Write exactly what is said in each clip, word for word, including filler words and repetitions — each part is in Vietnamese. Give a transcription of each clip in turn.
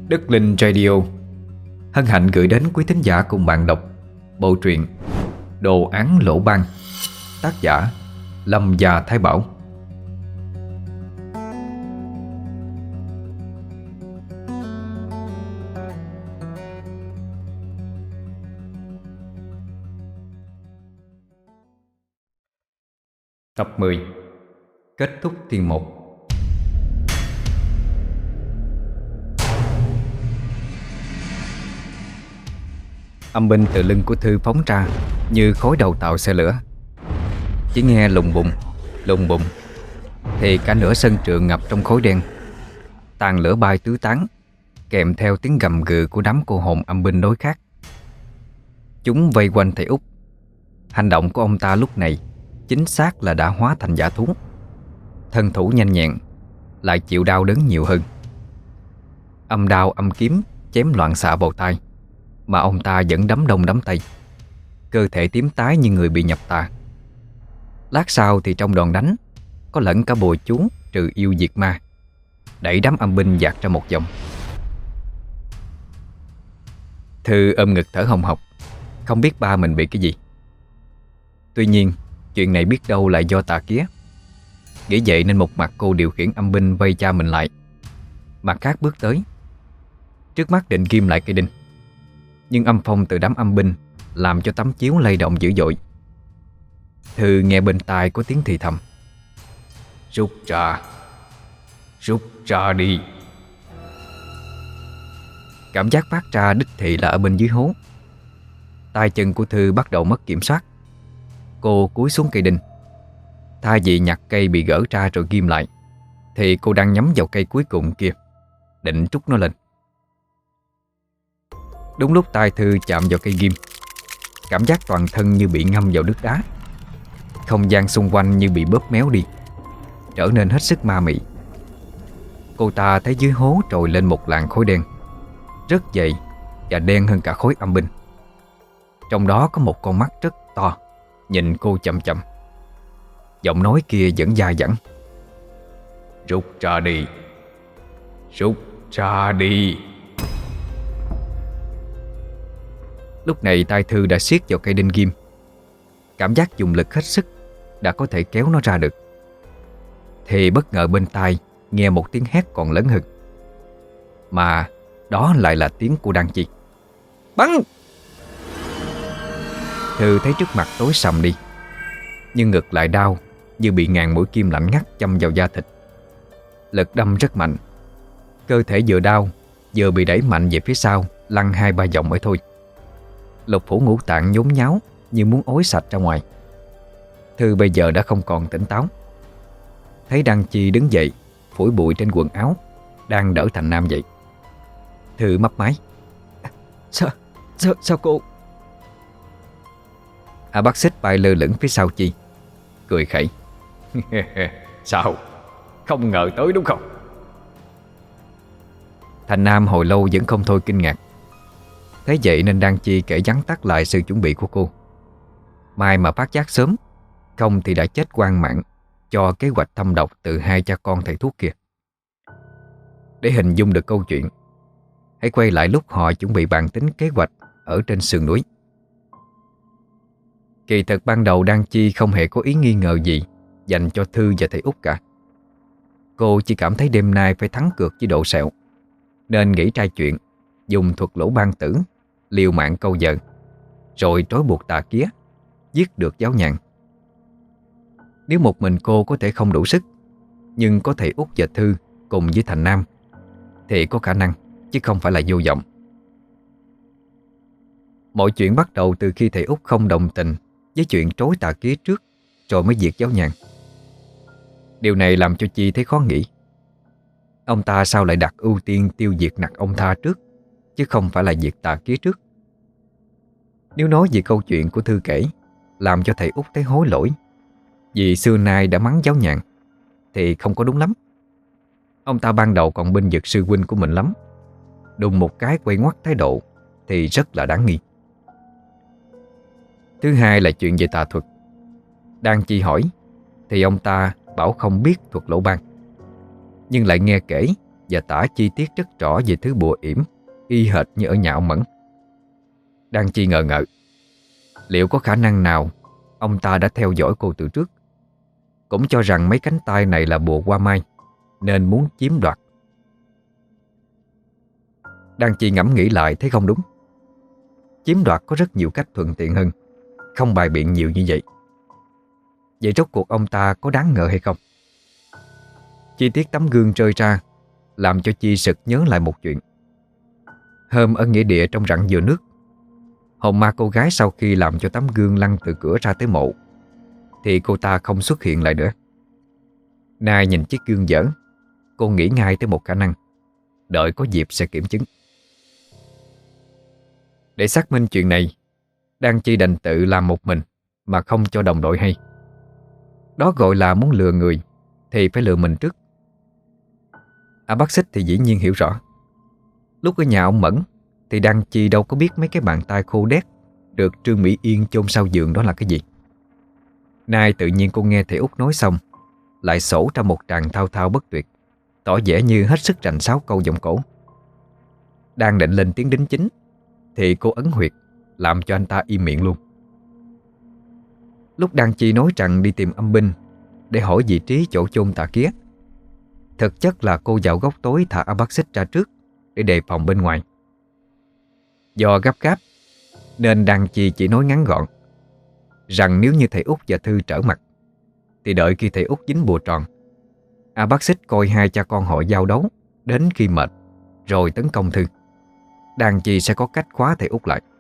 Đất Linh Radio hân hạnh gửi đến quý thính giả cùng bạn đọc bộ truyện Đồ án lỗ ban, tác giả Lâm Gia Thái Bảo. Tập mười. Kết thúc thiên một. Âm binh từ lưng của Thư phóng ra như khói đầu tàu xe lửa. Chỉ nghe lùng bùng, lùng bùng thì cả nửa sân trường ngập trong khói đen. Tàn lửa bay tứ tán, kèm theo tiếng gầm gừ của đám cô hồn âm binh đối khác. Chúng vây quanh thầy Út. Hành động của ông ta lúc này chính xác là đã hóa thành dã thú. Thân thủ nhanh nhẹn, lại chịu đau đớn nhiều hơn. Âm đao âm kiếm chém loạn xạ vào tai, mà ông ta vẫn đấm đông đấm tây, cơ thể tím tái như người bị nhập tà. Lát sau thì trong đòn đánh có lẫn cả bùa chú trừ yêu diệt ma, đẩy đám âm binh dạt ra một vòng. Thư ôm ngực thở hồng hộc, không biết ba mình bị cái gì. Tuy nhiên chuyện này biết đâu lại do tà kía. Nghĩ vậy nên một mặt cô điều khiển âm binh vây cha mình lại, mặt khác bước tới. Trước mắt định ghim lại cây đinh, nhưng âm phong từ đám âm binh làm cho tấm chiếu lay động dữ dội. Thư nghe bên tai có tiếng thì thầm: "Rút ra, rút ra đi." Cảm giác phát ra đích thị là ở bên dưới hố. Tay chân của Thư bắt đầu mất kiểm soát. Cô cúi xuống cây đinh. Thay vì nhặt cây bị gỡ ra rồi ghim lại, thì cô đang nhắm vào cây cuối cùng kia, định trút nó lên. Đúng lúc tay Thư chạm vào cây ghim, cảm giác toàn thân như bị ngâm vào nước đá. Không gian xung quanh như bị bóp méo đi, trở nên hết sức ma mị. Cô ta thấy dưới hố trồi lên một làn khói đen, rất dày và đen hơn cả khối âm binh. Trong đó có một con mắt rất to, nhìn cô chậm chậm. Giọng nói kia vẫn dai dẳng: "Rút ra đi, rút ra đi." Lúc này tay Thư đã siết vào cây đinh ghim. Cảm giác dùng lực hết sức đã có thể kéo nó ra được. Thì bất ngờ bên tai nghe một tiếng hét còn lớn hơn. Mà đó lại là tiếng của Đan Chi. "Bắn!" Thư thấy trước mặt tối sầm đi, nhưng ngực lại đau như bị ngàn mũi kim lạnh ngắt châm vào da thịt. Lực đâm rất mạnh. Cơ thể vừa đau vừa bị đẩy mạnh về phía sau, lăn hai ba vòng mới thôi. Lục phủ ngũ tạng nhốn nháo như muốn ối sạch ra ngoài. Thư bây giờ đã không còn tỉnh táo. Thấy Đăng Chi đứng dậy, phủi bụi trên quần áo, đang đỡ Thành Nam dậy. Thư mấp máy: Sao, sao, sao cô? A Bác Xích bay lơ lửng phía sau Chi, cười khẩy: "Sao? Không ngờ tới đúng không?" Thành Nam hồi lâu vẫn không thôi kinh ngạc. Thế vậy nên Đan Chi kể vắn tắt lại sự chuẩn bị của cô. May mà phát giác sớm, không thì đã chết oan mạng cho kế hoạch thâm độc từ hai cha con thầy thuốc kia. Để hình dung được câu chuyện, hãy quay lại lúc họ chuẩn bị bàn tính kế hoạch ở trên sườn núi. Kỳ thực ban đầu Đan Chi không hề có ý nghi ngờ gì dành cho Thư và thầy Út cả. Cô chỉ cảm thấy đêm nay phải thắng cược với độ sẹo, nên nghĩ trai chuyện dùng thuật lỗ ban tử, liều mạng câu giờ, rồi trói buộc tà kía, giết được giáo nhàn. Nếu một mình cô có thể không đủ sức, nhưng có thầy Út và Thư cùng với Thành Nam thì có khả năng, chứ không phải là vô vọng. Mọi chuyện bắt đầu từ khi thầy Út không đồng tình với chuyện trối tà kía trước rồi mới diệt giáo nhàn. Điều này làm cho Chi thấy khó nghĩ. Ông ta sao lại đặt ưu tiên tiêu diệt nặc ông Tha trước, chứ không phải là diệt tà kía trước? Nếu nói về câu chuyện của Thư kể làm cho thầy Út thấy hối lỗi vì xưa nay đã mắng giáo nhàn, thì không có đúng lắm. Ông ta ban đầu còn bênh vực sư huynh của mình lắm, đùng một cái quay ngoắt thái độ thì rất là đáng nghi. Thứ hai là chuyện về tà thuật. Đang Chi hỏi thì ông ta bảo không biết thuật lỗ ban, nhưng lại nghe kể và tả chi tiết rất rõ về thứ bùa yểm, y hệt như ở nhà ông Mẫn. Đan Chi ngờ ngợ, liệu có khả năng nào ông ta đã theo dõi cô từ trước, cũng cho rằng mấy cánh tay này là bùa hoa mai nên muốn chiếm đoạt. Đan Chi ngẫm nghĩ lại thấy không đúng. Chiếm đoạt có rất nhiều cách thuận tiện hơn, không bày biện nhiều như vậy. Vậy rốt cuộc ông ta có đáng ngờ hay không? Chi tiết tấm gương rơi ra làm cho Chi sực nhớ lại một chuyện. Hôm ở nghĩa địa trong rặng dừa nước, hồn ma cô gái sau khi làm cho tấm gương lăn từ cửa ra tới mộ thì cô ta không xuất hiện lại nữa. Nay nhìn chiếc gương dở, cô nghĩ ngay tới một khả năng, đợi có dịp sẽ kiểm chứng. Để xác minh chuyện này, Đan Chi đành tự làm một mình mà không cho đồng đội hay. Đó gọi là muốn lừa người thì phải lừa mình trước. À, bác Xích thì dĩ nhiên hiểu rõ. Lúc ở nhà ông Mẫn thì Đan Chi đâu có biết mấy cái bàn tay khô đét được Trương Mỹ Yên chôn sau giường đó là cái gì. Nay tự nhiên cô nghe thầy Út nói xong, lại sổ ra một tràng thao thao bất tuyệt, tỏ vẻ như hết sức rành sáu câu giọng cổ. Đang định lên tiếng đính chính thì cô ấn huyệt, làm cho anh ta im miệng luôn. Lúc Đan Chi nói rằng đi tìm âm binh để hỏi vị trí chỗ chôn tà kia, thực chất là cô vào góc tối thả A Bác Xích ra trước để đề phòng bên ngoài. Do gấp gáp nên Đan Chi chỉ nói ngắn gọn rằng nếu như thầy Út và Thư trở mặt thì đợi khi thầy Út dính bùa tròn, A Bác Xích coi hai cha con họ giao đấu đến khi mệt rồi tấn công Thư. Đan Chi sẽ có cách khóa thầy Út lại.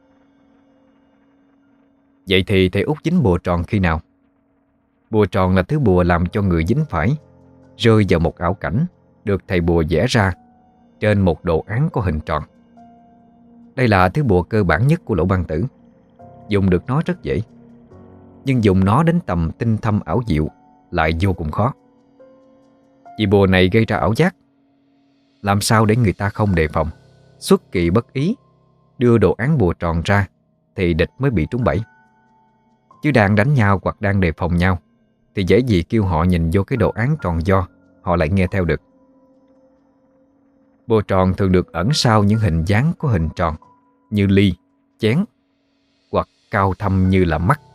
Vậy thì thầy Út dính bùa tròn khi nào? Bùa tròn là thứ bùa làm cho người dính phải rơi vào một ảo cảnh được thầy bùa vẽ ra trên một đồ án có hình tròn. Đây là thứ bùa cơ bản nhất của Lỗ Ban Tử. Dùng được nó rất dễ, nhưng dùng nó đến tầm tinh thâm ảo diệu lại vô cùng khó. Vì bùa này gây ra ảo giác. Làm sao để người ta không đề phòng, xuất kỳ bất ý đưa đồ án bùa tròn ra thì địch mới bị trúng bẫy. Chứ đang đánh nhau hoặc đang đề phòng nhau thì dễ gì kêu họ nhìn vô cái đồ án tròn do họ lại nghe theo được. Bùa tròn thường được ẩn sau những hình dáng có hình tròn như ly, chén hoặc cao thâm như là mắt.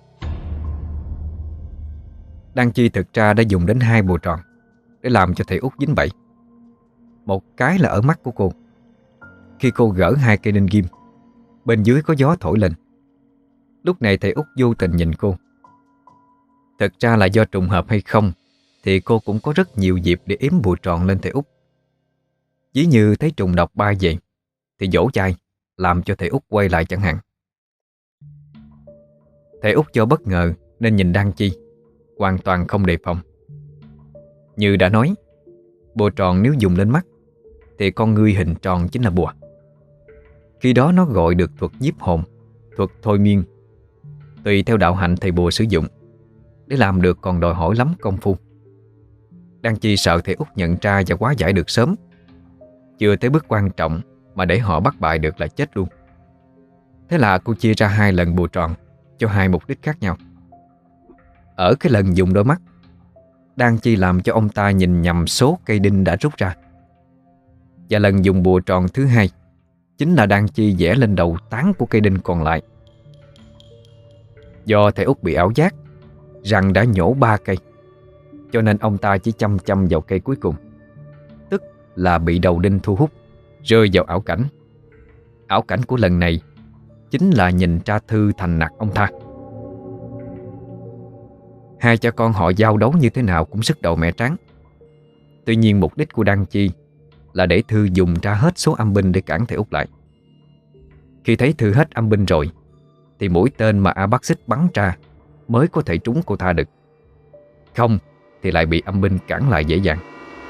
Đan Chi thực ra đã dùng đến hai bùa tròn để làm cho thầy Út dính bẫy. Một cái là ở mắt của cô. Khi cô gỡ hai cây đinh ghim, bên dưới có gió thổi lên. Lúc này thầy Út vô tình nhìn cô. Thật ra là do trùng hợp hay không thì cô cũng có rất nhiều dịp để yếm bùa tròn lên thầy Út. Ví như thấy trùng độc bay về thì dỗ chai làm cho thầy Út quay lại chẳng hạn. Thầy Út do bất ngờ nên nhìn Đan Chi, hoàn toàn không đề phòng. Như đã nói, bùa tròn nếu dùng lên mắt thì con ngươi hình tròn chính là bùa. Khi đó nó gọi được thuật nhiếp hồn, thuật thôi miên, tùy theo đạo hạnh thầy bùa sử dụng. Để làm được còn đòi hỏi lắm công phu. Đan Chi sợ thầy Út nhận ra và hóa giải được sớm. Chưa tới bước quan trọng mà để họ bắt bại được là chết luôn. Thế là cô chia ra hai lần bùa tròn cho hai mục đích khác nhau. Ở cái lần dùng đôi mắt, Đan Chi làm cho ông ta nhìn nhầm số cây đinh đã rút ra. Và lần dùng bùa tròn thứ hai chính là Đan Chi vẽ lên đầu tán của cây đinh còn lại. Do thầy Út bị ảo giác rằng đã nhổ ba cây, cho nên ông ta chỉ chăm chăm vào cây cuối cùng, tức là bị đầu đinh thu hút, rơi vào ảo cảnh. Ảo cảnh của lần này chính là nhìn ra Thư thành nặc ông ta. Hai cha con họ giao đấu như thế nào cũng sức đầu mẹ tráng. Tuy nhiên mục đích của Đan Chi là để Thư dùng ra hết số âm binh để cản thầy Út lại. Khi thấy Thư hết âm binh rồi thì mũi tên mà A Bác Xích bắn ra mới có thể trúng cô ta được. Không thì lại bị âm binh cản lại dễ dàng.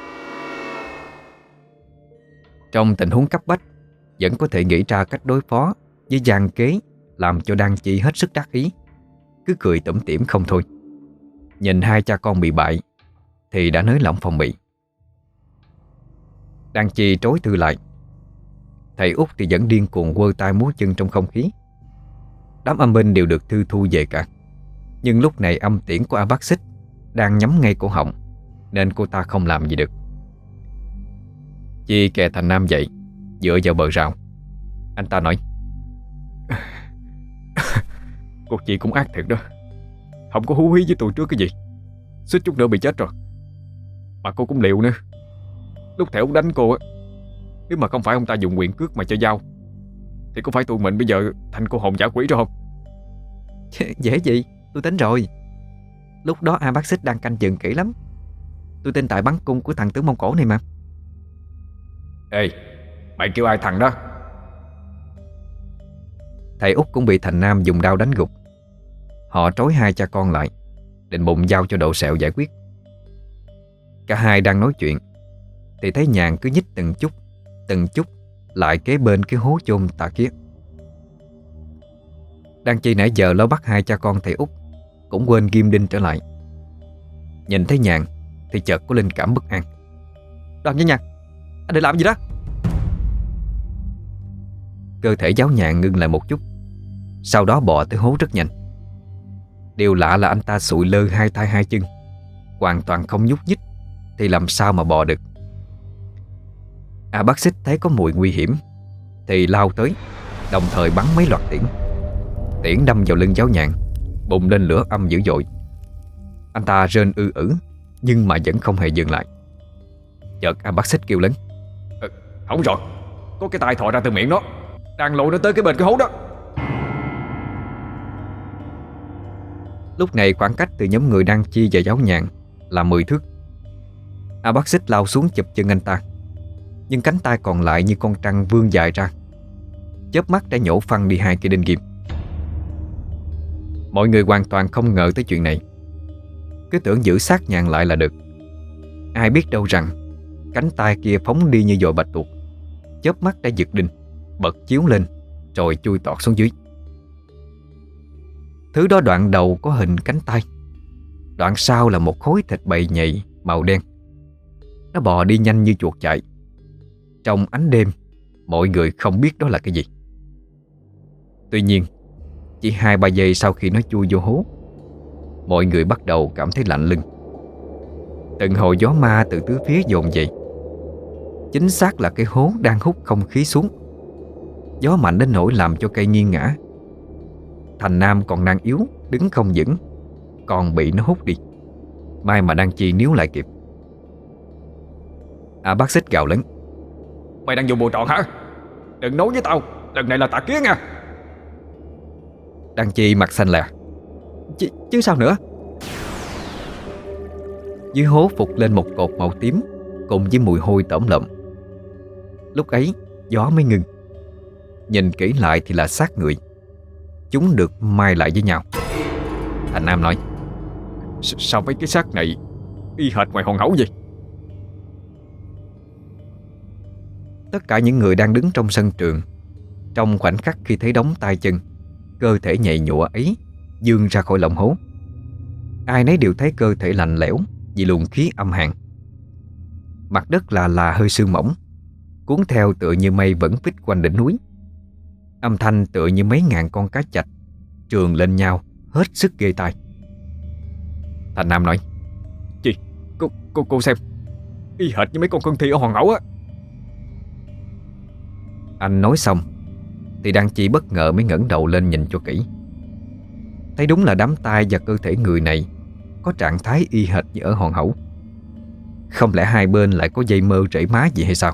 Trong tình huống cấp bách vẫn có thể nghĩ ra cách đối phó với gian kế làm cho Đan Chi hết sức đắc ý, cứ cười tủm tỉm không thôi. Nhìn hai cha con bị bại thì đã nới lỏng phòng bị. Đan Chi trối Thư lại. Thầy Út thì vẫn điên cuồng quơ tay múa chân trong không khí. Đám âm binh đều được Thư thu về cả. Nhưng lúc này âm tiễn của A Bác Xích đang nhắm ngay cổ họng nên cô ta không làm gì được. Chi kè Thành Nam dậy, dựa vào bờ rào. Anh ta nói: Cô chị cũng ác thiệt đó. Không có hú hí với tôi trước cái gì, suýt chút nữa bị chết rồi. Mà cô cũng liều nữa. Lúc thẻo đánh cô á, nếu mà không phải ông ta dùng quyền cước mà cho dao, thì có phải tụi mình bây giờ thành cô hồn dã quỷ rồi không? Dễ gì, tôi tính rồi. Lúc đó A Bác Xích đang canh chừng kỹ lắm. Tôi tin tại bắn cung của thằng tướng Mông Cổ này mà. Ê, mày kêu ai thằng đó? Thầy Út cũng bị Thành Nam dùng đao đánh gục. Họ trói hai cha con lại, định bụng giao cho Độ Sẹo giải quyết. Cả hai đang nói chuyện thì thấy Nhàn cứ nhích từng chút, từng chút lại kế bên cái hố chôn tà kia. Đang Chi nãy giờ lo bắt hai cha con thầy Út cũng quên ghim đinh trở lại. Nhìn thấy Nhàn thì chợt có linh cảm bất an. Đoàn Nhân Nhàn, anh định làm gì đó? Cơ thể giáo Nhàn ngưng lại một chút, sau đó bò tới hố rất nhanh. Điều lạ là anh ta sụi lơ hai tay hai chân, hoàn toàn không nhúc nhích, thì làm sao mà bò được. A Bác Xích thấy có mùi nguy hiểm thì lao tới, đồng thời bắn mấy loạt tiễn. Tiễn đâm vào lưng giáo Nhàn, bùng lên lửa âm dữ dội. Anh ta rên ư ử nhưng mà vẫn không hề dừng lại. Chợt A Bác Xích kêu lớn: ờ, Không rồi, có cái tay thò ra từ miệng nó, đang lội nó tới cái bên cái hố đó. Lúc này khoảng cách từ nhóm người đang Chi và giáo Nhàn là mười thước. A Bác Xích lao xuống chụp chân anh ta, nhưng cánh tay còn lại như con trăng vươn dài ra, chớp mắt đã nhổ phăng đi hai cây đinh ghim. Mọi người hoàn toàn không ngờ tới chuyện này, cứ tưởng giữ sát Nhàn lại là được. Ai biết đâu rằng cánh tay kia phóng đi như dội bạch tuộc, chớp mắt đã giật đinh, bật chiếu lên rồi chui tọt xuống dưới. Thứ đó đoạn đầu có hình cánh tay, đoạn sau là một khối thịt bầy nhầy màu đen. Nó bò đi nhanh như chuột chạy. Trong ánh đêm, mọi người không biết đó là cái gì. Tuy nhiên, chỉ hai ba giây sau khi nó chui vô hố, mọi người bắt đầu cảm thấy lạnh lưng. Từng hồi gió ma từ tứ phía dồn dậy. Chính xác là cái hố đang hút không khí xuống. Gió mạnh đến nỗi làm cho cây nghiêng ngã. Thành Nam còn đang yếu, đứng không vững, còn bị nó hút đi. May mà đang Chi níu lại kịp. A Bác Xích gào lớn: Mày đang dùng bùa trọn hả? Đừng nói với tao, lần này là tà kiến nha. Đang Chi mặt xanh lè: Ch chứ sao nữa? Dưới hố phục lên một cột màu tím cùng với mùi hôi tởm lợm. Lúc ấy gió mới ngừng. Nhìn kỹ lại thì là xác người. Chúng được mai lại với nhau. Thành Nam nói: S Sao mấy cái xác này y hệt ngoài hòn hẩu vậy? Tất cả những người đang đứng trong sân trường, trong khoảnh khắc khi thấy đống tay chân, cơ thể nhầy nhụa ấy vươn ra khỏi lòng hố, ai nấy đều thấy cơ thể lạnh lẽo vì luồng khí âm hàn. Mặt đất là là hơi sương mỏng, cuốn theo tựa như mây vẫn vít quanh đỉnh núi. Âm thanh tựa như mấy ngàn con cá chạch trườn lên nhau, hết sức ghê tai. Thành Nam nói: Chị, cô, cô, cô xem, y hệt như mấy con cương thi ở hòn hẩu á. Anh nói xong thì Đăng Chi bất ngờ mới ngẩng đầu lên nhìn cho kỹ. Thấy đúng là đám tay và cơ thể người này có trạng thái y hệt như ở hòn hẩu. Không lẽ hai bên lại có dây mơ rễ má gì hay sao?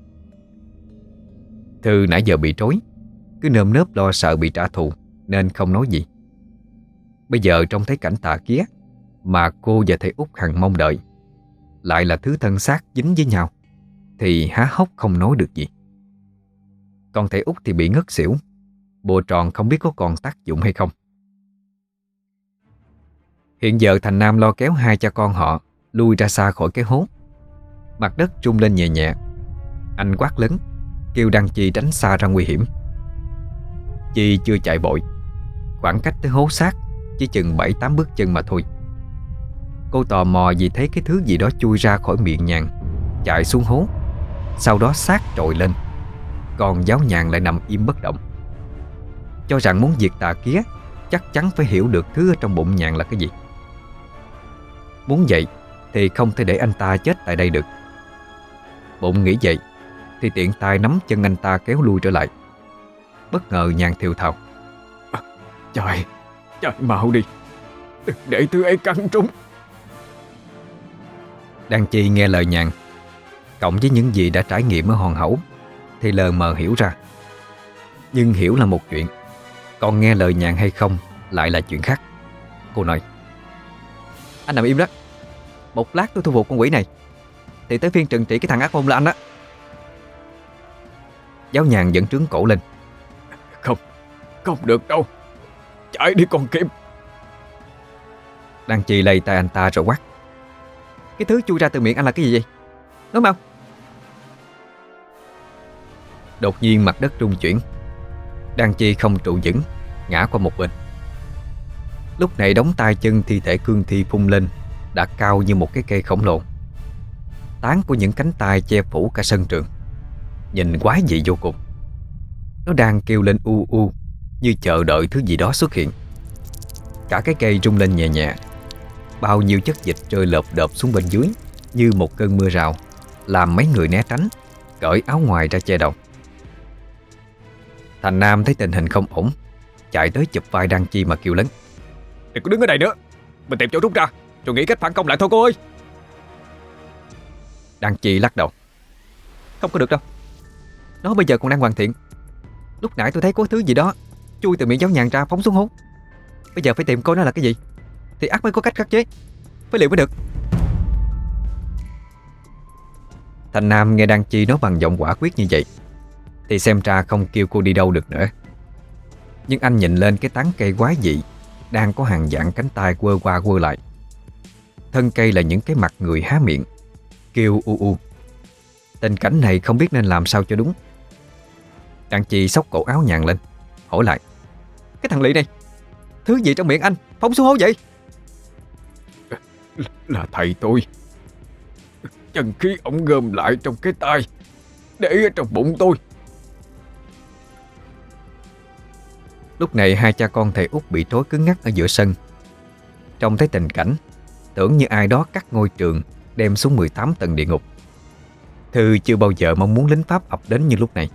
Thư nãy giờ bị trối, cứ nơm nớp lo sợ bị trả thù nên không nói gì. Bây giờ trông thấy cảnh tà kía mà cô và thầy Út hằng mong đợi lại là thứ thân xác dính với nhau thì há hốc không nói được gì. Còn thầy Út thì bị ngất xỉu, bùa tròn không biết có còn tác dụng hay không. Hiện giờ Thành Nam lo kéo hai cha con họ lui ra xa khỏi cái hố. Mặt đất rung lên nhẹ nhẹ. Anh quát lớn, kêu Đăng Chi tránh xa ra nguy hiểm. Chi chưa chạy vội, khoảng cách tới hố xác chỉ chừng bảy tám bước chân mà thôi. Cô tò mò vì thấy cái thứ gì đó chui ra khỏi miệng Nhàn, chạy xuống hố, sau đó xác trồi lên. Còn giáo Nhàn lại nằm im bất động. Cho rằng muốn diệt tà kía chắc chắn phải hiểu được thứ ở trong bụng Nhàn là cái gì. Muốn vậy thì không thể để anh ta chết tại đây được. Bụng nghĩ vậy thì tiện tay nắm chân anh ta kéo lui trở lại. Bất ngờ Nhàn thều thào: Chạy, chạy mau đi, đừng để thứ ấy cắn trúng. Đan Chi nghe lời Nhàn, cộng với những gì đã trải nghiệm ở hòn hẩu, thì lờ mờ hiểu ra. Nhưng hiểu là một chuyện, còn nghe lời Nhàn hay không lại là chuyện khác. Cô nói: Anh nằm im đó. Một lát tôi thu phục con quỷ này thì tới phiên trừng trị cái thằng ác môn là anh đó. Giáo Nhàn vẫn trướng cổ lên: Không, không được đâu, chạy đi con Kim. Đan Chi lay tay anh ta rồi quát: Cái thứ chui ra từ miệng anh là cái gì vậy? Nói mau. Đột nhiên mặt đất rung chuyển. Đan Chi không trụ vững, ngã qua một bên. Lúc này đống tay chân thi thể cương thi phun lên đã cao như một cái cây khổng lồ. Tán của những cánh tay che phủ cả sân trường, nhìn quái dị vô cùng. Nó đang kêu lên u u, như chờ đợi thứ gì đó xuất hiện. Cả cái cây rung lên nhẹ nhẹ. Bao nhiêu chất dịch rơi lợp đợp xuống bên dưới như một cơn mưa rào, làm mấy người né tránh, cởi áo ngoài ra che đầu. Thành Nam thấy tình hình không ổn, chạy tới chụp vai Đan Chi mà kêu lớn: Đừng có đứng ở đây nữa, mình tìm chỗ rút ra rồi nghĩ cách phản công lại thôi cô ơi. Đan Chi lắc đầu: Không có được đâu. Nó bây giờ còn đang hoàn thiện. Lúc nãy tôi thấy có thứ gì đó chui từ miệng Giáo Nhàn ra phóng xuống hố. Bây giờ phải tìm coi nó là cái gì thì ắt mới có cách khắc chế. Phải liệu mới được. Thành Nam nghe Đan Chi nói bằng giọng quả quyết như vậy thì xem ra không kêu cô đi đâu được nữa. Nhưng anh nhìn lên cái tán cây quái dị đang có hàng vạn cánh tay quơ qua quơ lại. Thân cây là những cái mặt người há miệng kêu u u. Tình cảnh này không biết nên làm sao cho đúng. Đan Chi xốc cổ áo Nhàn lên, hỏi lại: Cái thằng Lị này, thứ gì trong miệng anh phóng xuống hố vậy? Là thầy tôi. Chân khí ổng gom lại trong cái tay, để ở trong bụng tôi. Lúc này hai cha con thầy út bị trói cứng ngắc ở giữa sân. Trông thấy tình cảnh, tưởng như ai đó cắt ngôi trường đem xuống mười tám tầng địa ngục. Thư chưa bao giờ mong muốn lính Pháp ập đến như lúc này.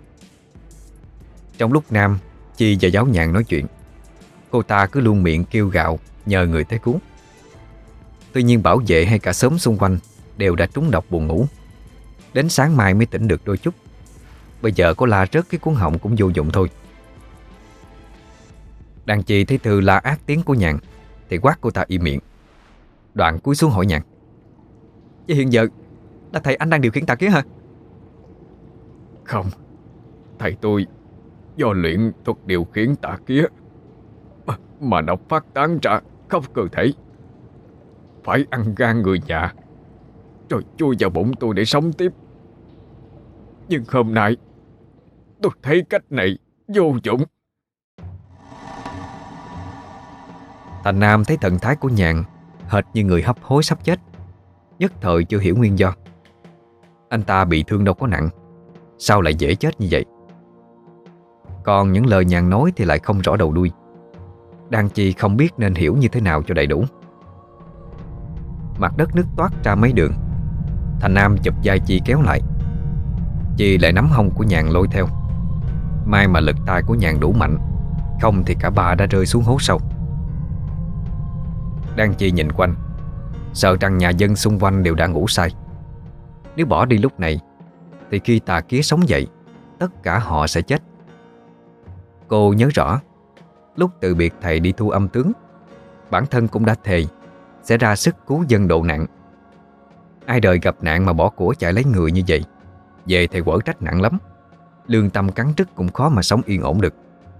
Trong lúc Nam, Chi và Giáo Nhàn nói chuyện, cô ta cứ luôn miệng kêu gào nhờ người tới cứu. Tuy nhiên bảo vệ hay cả xóm xung quanh đều đã trúng độc buồn ngủ. Đến sáng mai mới tỉnh được đôi chút. Bây giờ có la rớt cái cuốn họng cũng vô dụng thôi. Đan Chi thấy Thư la ác tiếng của Nhàn thì quát cô ta im miệng. Đoạn cúi xuống hỏi Nhàn: Vậy hiện giờ là thầy anh đang điều khiển tà kia hả? Không, thầy tôi do luyện thuật điều khiển tà kia mà, mà độc phát tán ra khắp cơ thể, phải ăn gan người nhà rồi chui vào bụng tôi để sống tiếp. Nhưng hôm nay tôi thấy cách này vô dụng. Thành Nam thấy thần thái của Nhàn hệt như người hấp hối sắp chết, nhất thời chưa hiểu nguyên do. Anh ta bị thương đâu có nặng, sao lại dễ chết như vậy? Còn những lời Nhàn nói thì lại không rõ đầu đuôi. Đan Chi không biết nên hiểu như thế nào cho đầy đủ. Mặt đất nứt toát ra mấy đường. Thành Nam chụp vai Chi kéo lại. Chi lại nắm hông của Nhàn lôi theo. May mà lực tay của Nhàn đủ mạnh, không thì cả ba đã rơi xuống hố sâu. Đan Chi nhìn quanh, sợ rằng nhà dân xung quanh đều đã ngủ say. Nếu bỏ đi lúc này thì khi tà kía sống dậy, tất cả họ sẽ chết. Cô nhớ rõ, lúc từ biệt thầy đi thu âm tướng, bản thân cũng đã thề sẽ ra sức cứu dân độ nạn. Ai đời gặp nạn mà bỏ của chạy lấy người như vậy, về thầy quở trách nặng lắm. Lương tâm cắn rứt cũng khó mà sống yên ổn được.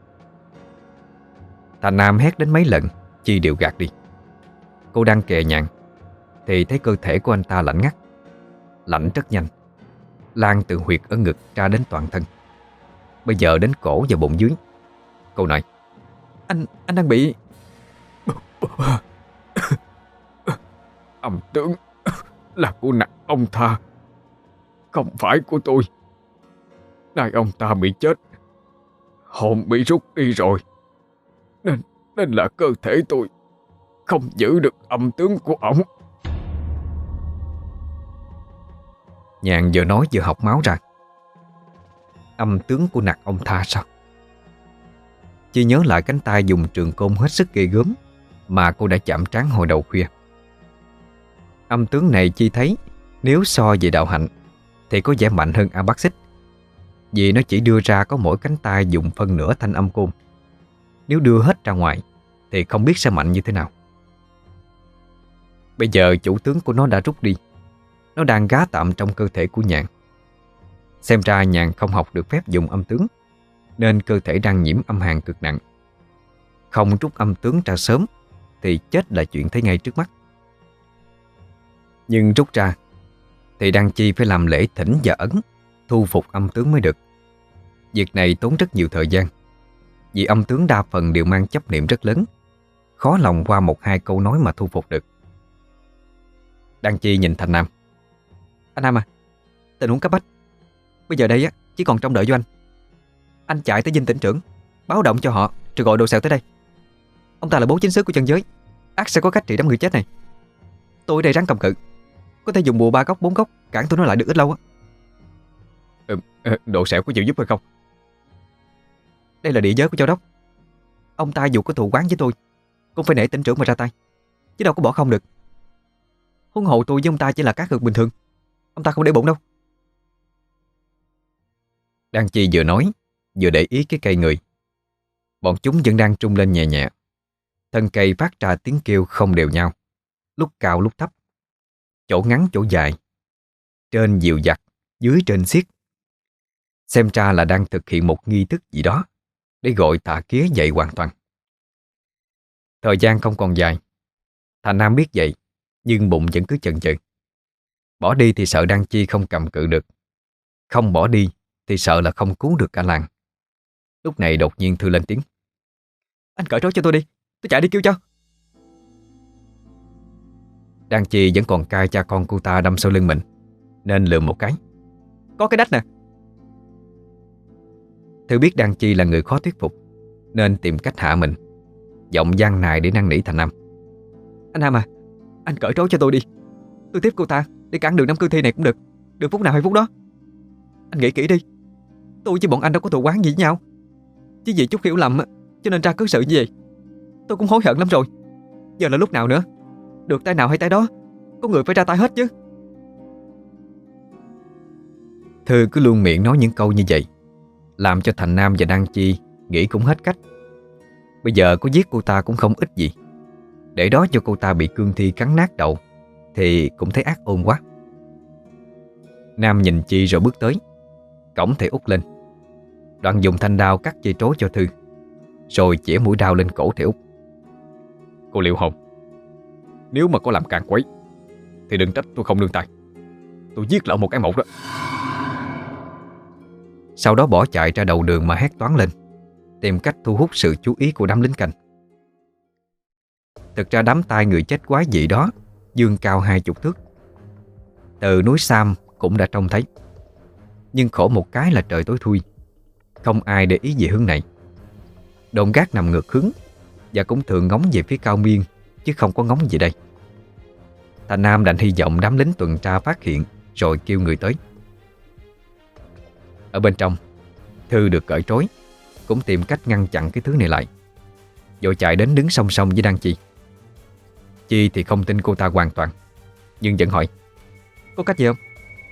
Thành Nam hét đến mấy lần, Chi đều gạt đi. Cô đang kề Nhàn thì thấy cơ thể của anh ta lạnh ngắt, lạnh rất nhanh, lan từ huyệt ở ngực ra đến toàn thân, bây giờ đến cổ và bụng dưới. Cô nói: Anh anh đang bị... Âm tướng là của nặc ông ta, không phải của tôi. Nay ông ta bị chết, hồn bị rút đi rồi, Nên nên là cơ thể tôi không giữ được âm tướng của ổng. Nhàn vừa nói vừa học máu ra. Âm tướng của nặc ông Tha sao? Chi nhớ lại cánh tay dùng trường côn hết sức ghê gớm mà cô đã chạm trán hồi đầu khuya. Âm tướng này Chi thấy nếu so về đạo hạnh thì có vẻ mạnh hơn A Bác Xích, vì nó chỉ đưa ra có mỗi cánh tay dùng phân nửa thanh âm côn. Nếu đưa hết ra ngoài thì không biết sẽ mạnh như thế nào. Bây giờ chủ tướng của nó đã rút đi. Nó đang gá tạm trong cơ thể của Nhạn. Xem ra Nhạn không học được phép dùng âm tướng, nên cơ thể đang nhiễm âm hàn cực nặng. Không rút âm tướng ra sớm thì chết là chuyện thấy ngay trước mắt. Nhưng rút ra thì Đăng Chi phải làm lễ thỉnh và ấn thu phục âm tướng mới được. Việc này tốn rất nhiều thời gian, vì âm tướng đa phần đều mang chấp niệm rất lớn, khó lòng qua một hai câu nói mà thu phục được. Đăng Chi nhìn Thành Nam. Anh Nam à, tình huống cấp bách. Bây giờ đây á chỉ còn trông đợi vô anh. Anh chạy tới dinh tỉnh trưởng, báo động cho họ, rồi gọi đồ sèo tới đây. Ông ta là bố chính xứ của chân giới, ắt sẽ có cách trị đám người chết này. Tôi ở đây ráng cầm cự, có thể dùng bùa ba góc bốn góc cản tôi nó lại được ít lâu á. ừ, ừ, Độ sẹo có chịu giúp hay không? Đây là địa giới của Châu Đốc. Ông ta dù có thù oán với tôi cũng phải nể tỉnh trưởng mà ra tay, chứ đâu có bỏ không được. Huống hộ tôi với ông ta chỉ là cá cược bình thường, ông ta không để bụng đâu. Đăng Chi vừa nói vừa để ý cái cây người. Bọn chúng vẫn đang trung lên nhẹ nhẹ. Thân cây phát ra tiếng kêu không đều nhau, lúc cao lúc thấp, chỗ ngắn chỗ dài, trên dịu dặt, dưới trên xiết. Xem ra là đang thực hiện một nghi thức gì đó để gọi tà kía dậy hoàn toàn. Thời gian không còn dài. Thành Nam biết vậy, nhưng bụng vẫn cứ chần chừ. Bỏ đi thì sợ Đăng Chi không cầm cự được, không bỏ đi thì sợ là không cứu được cả làng. Lúc này đột nhiên Thư lên tiếng. Anh cởi trói cho tôi đi, tôi chạy đi kêu cho. Đăng Chi vẫn còn cai cha con cô ta đâm sau lưng mình, nên lườm một cái. Có cái đách nè. Thư biết Đăng Chi là người khó thuyết phục, nên tìm cách hạ mình, giọng gian nài để năn nỉ Thành Nam. Anh Nam à, anh cởi trói cho tôi đi. Tôi tiếp cô ta để cản đường đám cương thi này cũng được, được phút nào hay phút đó. Anh nghĩ kỹ đi, tôi với bọn anh đâu có thù oán gì với nhau, chỉ vì chút hiểu lầm cho nên ra cớ sự như vậy. Tôi cũng hối hận lắm rồi. Giờ là lúc nào nữa? Được tay nào hay tay đó, có người phải ra tay hết chứ. Thư cứ luôn miệng nói những câu như vậy, làm cho Thành Nam và Đăng Chi nghĩ cũng hết cách. Bây giờ có giết cô ta cũng không ích gì, để đó cho cô ta bị cương thi cắn nát đầu thì cũng thấy ác ôn quá. Nam nhìn Chi rồi bước tới, cõng thầy Út lên, đoạn dùng thanh đao cắt dây trối cho Thư, rồi chĩa mũi đao lên cổ thầy Út. Cô Liệu Hồn, nếu mà có làm càng quấy thì đừng trách tôi không nương tay. Tôi giết lão một cái một đó. Sau đó bỏ chạy ra đầu đường mà hét toáng lên, tìm cách thu hút sự chú ý của đám lính canh. Thực ra đám tai người chết quái dị đó dương cao hai chục thước, từ núi Sam cũng đã trông thấy. Nhưng khổ một cái là trời tối thui, không ai để ý về hướng này. Đồn gác nằm ngược hướng và cũng thường ngóng về phía Cao Miên, chứ không có ngóng về đây. Thành Nam đành hy vọng đám lính tuần tra phát hiện rồi kêu người tới. Ở bên trong, Thư được cởi trói, cũng tìm cách ngăn chặn cái thứ này lại, rồi chạy đến đứng song song với Đăng Chi. Chi thì không tin cô ta hoàn toàn, nhưng vẫn hỏi. Có cách gì không?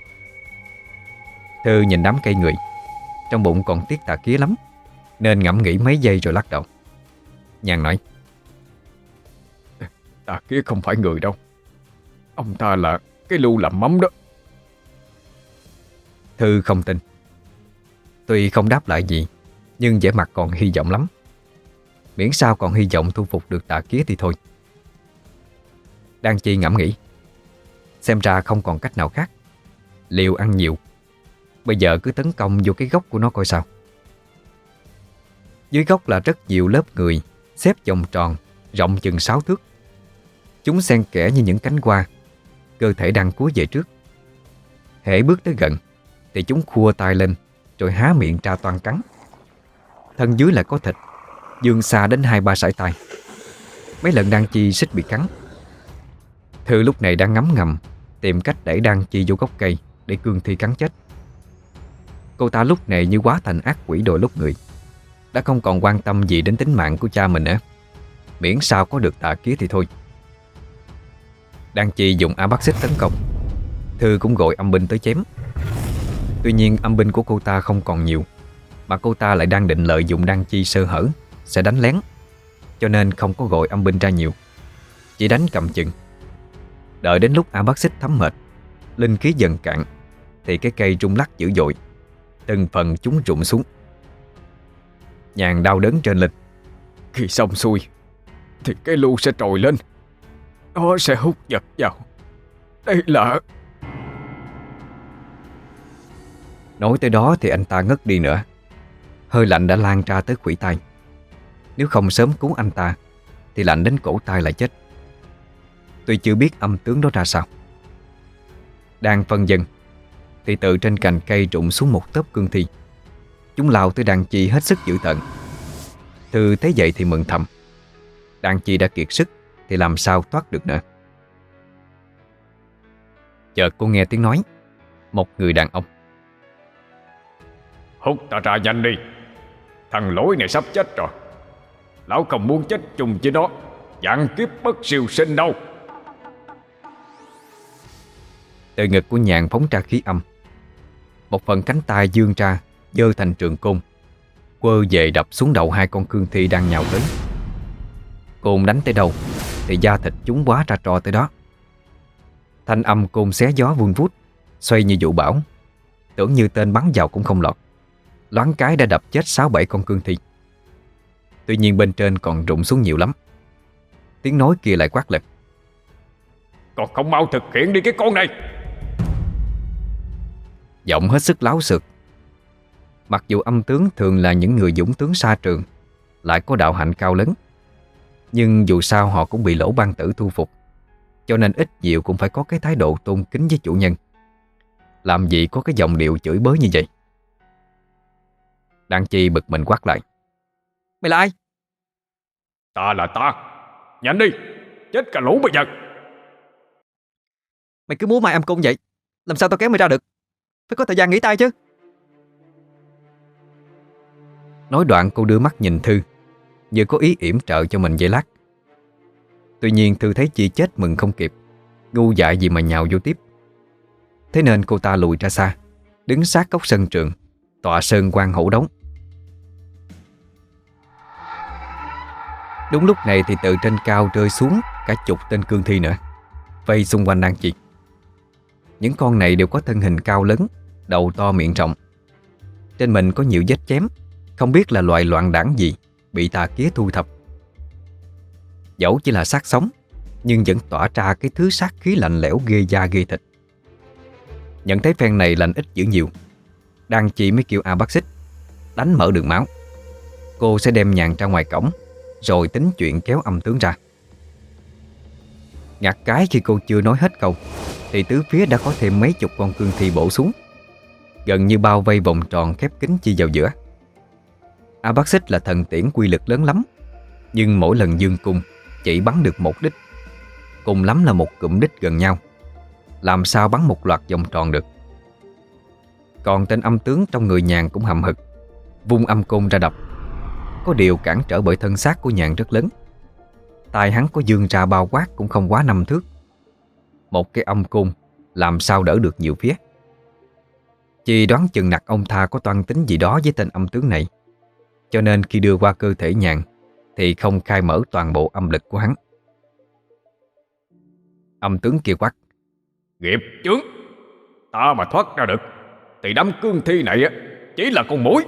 Thư nhìn đám cây người, trong bụng còn tiếc tà kía lắm, nên ngẫm nghĩ mấy giây rồi lắc đầu. Nhàn nói. Tà kía không phải người đâu, ông ta là cái lu làm mắm đó. Thư không tin. Tuy không đáp lại gì, nhưng vẻ mặt còn hy vọng lắm. Miễn sao còn hy vọng thu phục được tà kía thì thôi. Đăng Chi ngẫm nghĩ, xem ra không còn cách nào khác. Liều ăn nhiều, bây giờ cứ tấn công vô cái gốc của nó coi sao. Dưới gốc là rất nhiều lớp người xếp vòng tròn, rộng chừng sáu thước. Chúng xen kẽ như những cánh hoa, cơ thể đang cúi về trước. Hễ bước tới gần thì chúng khua tay lên, rồi há miệng ra toan cắn. Thân dưới lại có thịt, vươn xa đến hai ba sải tay. Mấy lần Đăng Chi xích bị cắn. Thư lúc này đang ngấm ngầm tìm cách đẩy Đăng Chi vô gốc cây để cương thi cắn chết. Cô ta lúc này như hóa thành ác quỷ đội lốt người, đã không còn quan tâm gì đến tính mạng của cha mình nữa, miễn sao có được tà kía thì thôi. Đan Chi dùng A Bắc Xích tấn công, Thư cũng gọi âm binh tới chém. Tuy nhiên âm binh của cô ta không còn nhiều, mà cô ta lại đang định lợi dụng Đan Chi sơ hở sẽ đánh lén, cho nên không có gọi âm binh ra nhiều, chỉ đánh cầm chừng. Đợi đến lúc A Bắc Xích thấm mệt, linh khí dần cạn, thì cái cây rung lắc dữ dội, từng phần chúng rụng xuống. Nhàn đau đớn trên lên. Khi xong xuôi thì cái lu sẽ trồi lên, nó sẽ hút vật vào. Đây là... Nói tới đó thì anh ta ngất đi nữa. Hơi lạnh đã lan ra tới khuỷu tay. Nếu không sớm cứu anh ta thì lạnh đến cổ tay lại chết. Tuy chưa biết âm tướng đó ra sao. Đang phân dần thì từ trên cành cây rụng xuống một tớp cương thi. Chúng lao tới Đan Chi hết sức dữ tợn. Thư thấy vậy thì mừng thầm. Đan Chi đã kiệt sức thì làm sao thoát được nữa. Chợt cô nghe tiếng nói. Một người đàn ông. Hút ta ra nhanh đi, thằng lỗi này sắp chết rồi. Lão không muốn chết chung với nó, vạn kiếp bất siêu sinh đâu. Từ ngực của Nhàn phóng ra khí âm. Một phần cánh tay dương ra, giơ thành trường côn, quơ về đập xuống đầu hai con cương thi đang nhào tới. Côn đánh tới đâu thì da thịt chúng hóa ra trò tới đó. Thanh âm côn xé gió vun vút, xoay như vũ bão. Tưởng như tên bắn vào cũng không lọt, loáng cái đã đập chết sáu bảy con cương thi. Tuy nhiên bên trên còn rụng xuống nhiều lắm. Tiếng nói kia lại quát lên. Còn không mau thực hiện đi cái con này. Giọng hết sức láo xược. Mặc dù âm tướng thường là những người dũng tướng xa trường, lại có đạo hạnh cao lớn, nhưng dù sao họ cũng bị Lỗ Ban Tử thu phục, cho nên ít nhiều cũng phải có cái thái độ tôn kính với chủ nhân. Làm gì có cái giọng điệu chửi bới như vậy. Đan Chi bực mình quát lại. Mày là ai? Ta là ta. Nhanh đi, chết cả lũ bây giờ. Mày cứ múa mai âm côn vậy, làm sao tao kéo mày ra được? Phải có thời gian nghỉ tay chứ. Nói đoạn cô đưa mắt nhìn Thư, như có ý yểm trợ cho mình giây lát. Tuy nhiên Thư thấy Chi chết mừng không kịp, ngu dại gì mà nhào vô tiếp. Thế nên cô ta lùi ra xa, đứng sát góc sân trường, tọa sơn quan hổ đống. Đúng lúc này thì từ trên cao rơi xuống cả chục tên cương thi nữa, vây xung quanh Đan Chi. Những con này đều có thân hình cao lớn, đầu to miệng rộng. Trên mình có nhiều vết chém, không biết là loài loạn đảng gì bị tà kía thu thập. Dẫu chỉ là xác sống, nhưng vẫn tỏa ra cái thứ sát khí lạnh lẽo ghê da ghê thịt. Nhận thấy phen này lành ít dữ nhiều, Đan Chi mới kêu A Bắc Xích đánh mở đường máu. Cô sẽ đem Nhàn ra ngoài cổng, rồi tính chuyện kéo âm tướng ra. Ngặt cái khi cô chưa nói hết câu thì tứ phía đã có thêm mấy chục con cương thi bổ xuống, gần như bao vây vòng tròn khép kín Chi vào giữa. A Bắc Xích là thần tiễn quy lực lớn lắm, nhưng mỗi lần dương cung chỉ bắn được một đích, cùng lắm là một cụm đích gần nhau, làm sao bắn một loạt vòng tròn được. Còn tên âm tướng trong người Nhàn cũng hậm hực, vung âm côn ra đập. Có điều cản trở bởi thân xác của Nhàn rất lớn. Tai hắn có dương ra bao quát cũng không quá năm thước. Một cái âm côn làm sao đỡ được nhiều phía. Chi đoán chừng nặc ông ta có toan tính gì đó với tên âm tướng này, cho nên khi đưa qua cơ thể Nhàn thì không khai mở toàn bộ âm lực của hắn. Âm tướng kia quát. Nghiệp chướng, ta mà thoát ra được thì đám cương thi này chỉ là con muỗi.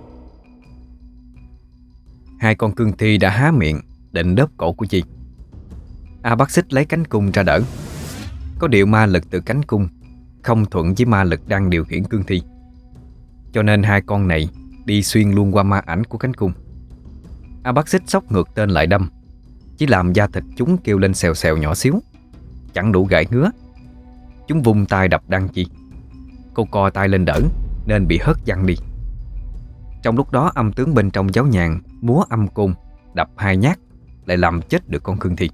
Hai con cương thi đã há miệng định đớp cổ của Chi. A Bắc Xích lấy cánh cung ra đỡ. Có điều ma lực từ cánh cung không thuận với ma lực đang điều khiển cương thi, cho nên hai con này đi xuyên luôn qua ma ảnh của cánh cung. A Bắc Xích xốc ngược tên lại đâm, chỉ làm da thịt chúng kêu lên xèo xèo nhỏ xíu, chẳng đủ gãi ngứa. Chúng vung tay đập Đan Chi. Cô co tay lên đỡ nên bị hất văng đi. Trong lúc đó âm tướng bên trong giáo Nhàn múa âm côn đập hai nhát, lại làm chết được con cương thi.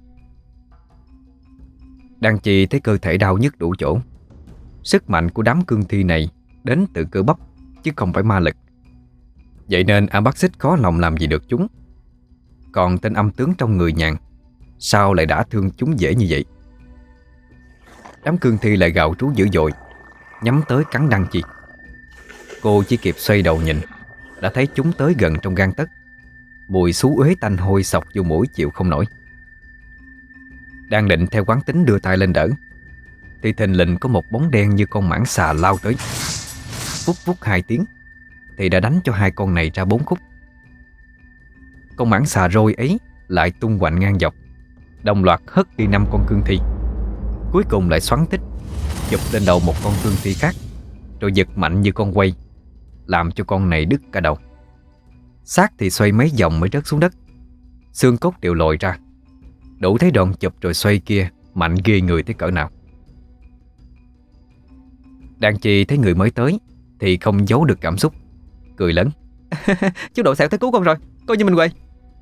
Đan Chi thấy cơ thể đau nhức đủ chỗ. Sức mạnh của đám cương thi này đến từ cơ bắp, chứ không phải ma lực. Vậy nên A Bác Xích khó lòng làm gì được chúng. Còn tên âm tướng trong người nhàn, sao lại đã thương chúng dễ như vậy? Đám cương thi lại gào trú dữ dội, nhắm tới cắn Đăng Chi. Cô chỉ kịp xoay đầu nhìn, đã thấy chúng tới gần trong gang tấc. Mùi xú uế tanh hôi sộc vô mũi chịu không nổi. Đang định theo quán tính đưa tay lên đỡ, thì thình lình có một bóng đen như con mãng xà lao tới. Vút vút hai tiếng thì đã đánh cho hai con này ra bốn khúc. Con mãng xà roi ấy lại tung hoành ngang dọc, đồng loạt hất đi năm con cương thi. Cuối cùng lại xoắn tích, chụp lên đầu một con cương thi khác, rồi giật mạnh như con quay, làm cho con này đứt cả đầu. Xác thì xoay mấy vòng mới rớt xuống đất, xương cốt đều lồi ra. Đủ thấy đoạn chụp rồi xoay kia mạnh ghê người tới cỡ nào. Đan Chi thấy người mới tới thì không giấu được cảm xúc, cười lớn. Chú Độ Sẹo tới cứu con rồi, coi như mình quậy.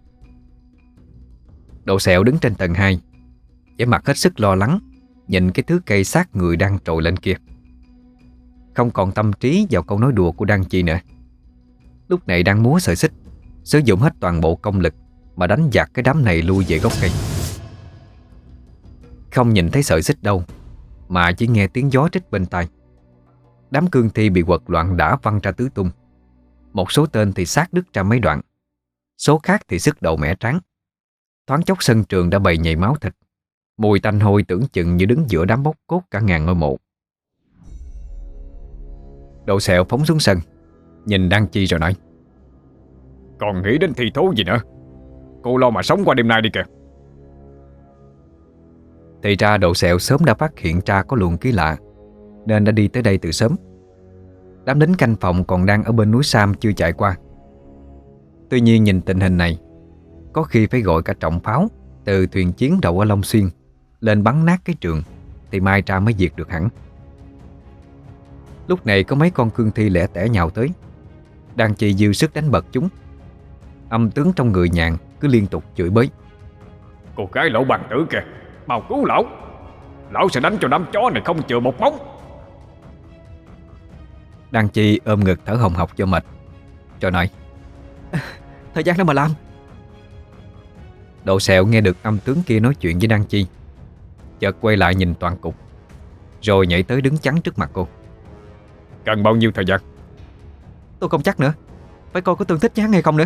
Độ Sẹo đứng trên tầng hai, vẻ mặt hết sức lo lắng, nhìn cái thứ cây xác người đang trồi lên kia. Không còn tâm trí vào câu nói đùa của Đan Chi nữa. Lúc này đang múa sợi xích, sử dụng hết toàn bộ công lực mà đánh giạt cái đám này lui về gốc cây. Không nhìn thấy sợi xích đâu, mà chỉ nghe tiếng gió trích bên tai. Đám cương thi bị quật loạn đã văng ra tứ tung. Một số tên thì xác đứt ra mấy đoạn, số khác thì sức đầu mẻ trắng. Thoáng chốc sân trường đã bầy nhầy máu thịt, mùi tanh hôi tưởng chừng như đứng giữa đám bốc cốt cả ngàn ngôi mộ. Độ Sẹo phóng xuống sân, nhìn Đan Chi rồi nói. Còn nghĩ đến thi thố gì nữa? Cô lo mà sống qua đêm nay đi kìa. Thì ra Độ Sẹo sớm đã phát hiện ra có luồng khí lạ, nên đã đi tới đây từ sớm. Đám lính canh phòng còn đang ở bên núi Sam chưa chạy qua. Tuy nhiên nhìn tình hình này, có khi phải gọi cả trọng pháo từ thuyền chiến đậu ở Long Xuyên lên bắn nát cái trường, thì mai ra mới diệt được hẳn. Lúc này có mấy con cương thi lẻ tẻ nhào tới, Đan Chi dư sức đánh bật chúng. Âm tướng trong người nhàn cứ liên tục chửi bới. Cô gái lỗ bằng tử kìa, mau cứu lão. Lão sẽ đánh cho đám chó này không chừa một móng. Đan Chi ôm ngực thở hồng hộc cho mệt, rồi nói. Thời gian đâu mà làm. Độ Sẹo nghe được âm tướng kia nói chuyện với Đan Chi, chợt quay lại nhìn toàn cục, rồi nhảy tới đứng chắn trước mặt cô. Cần bao nhiêu thời gian? Tôi không chắc nữa, phải coi có tương thích với hắn hay không nữa.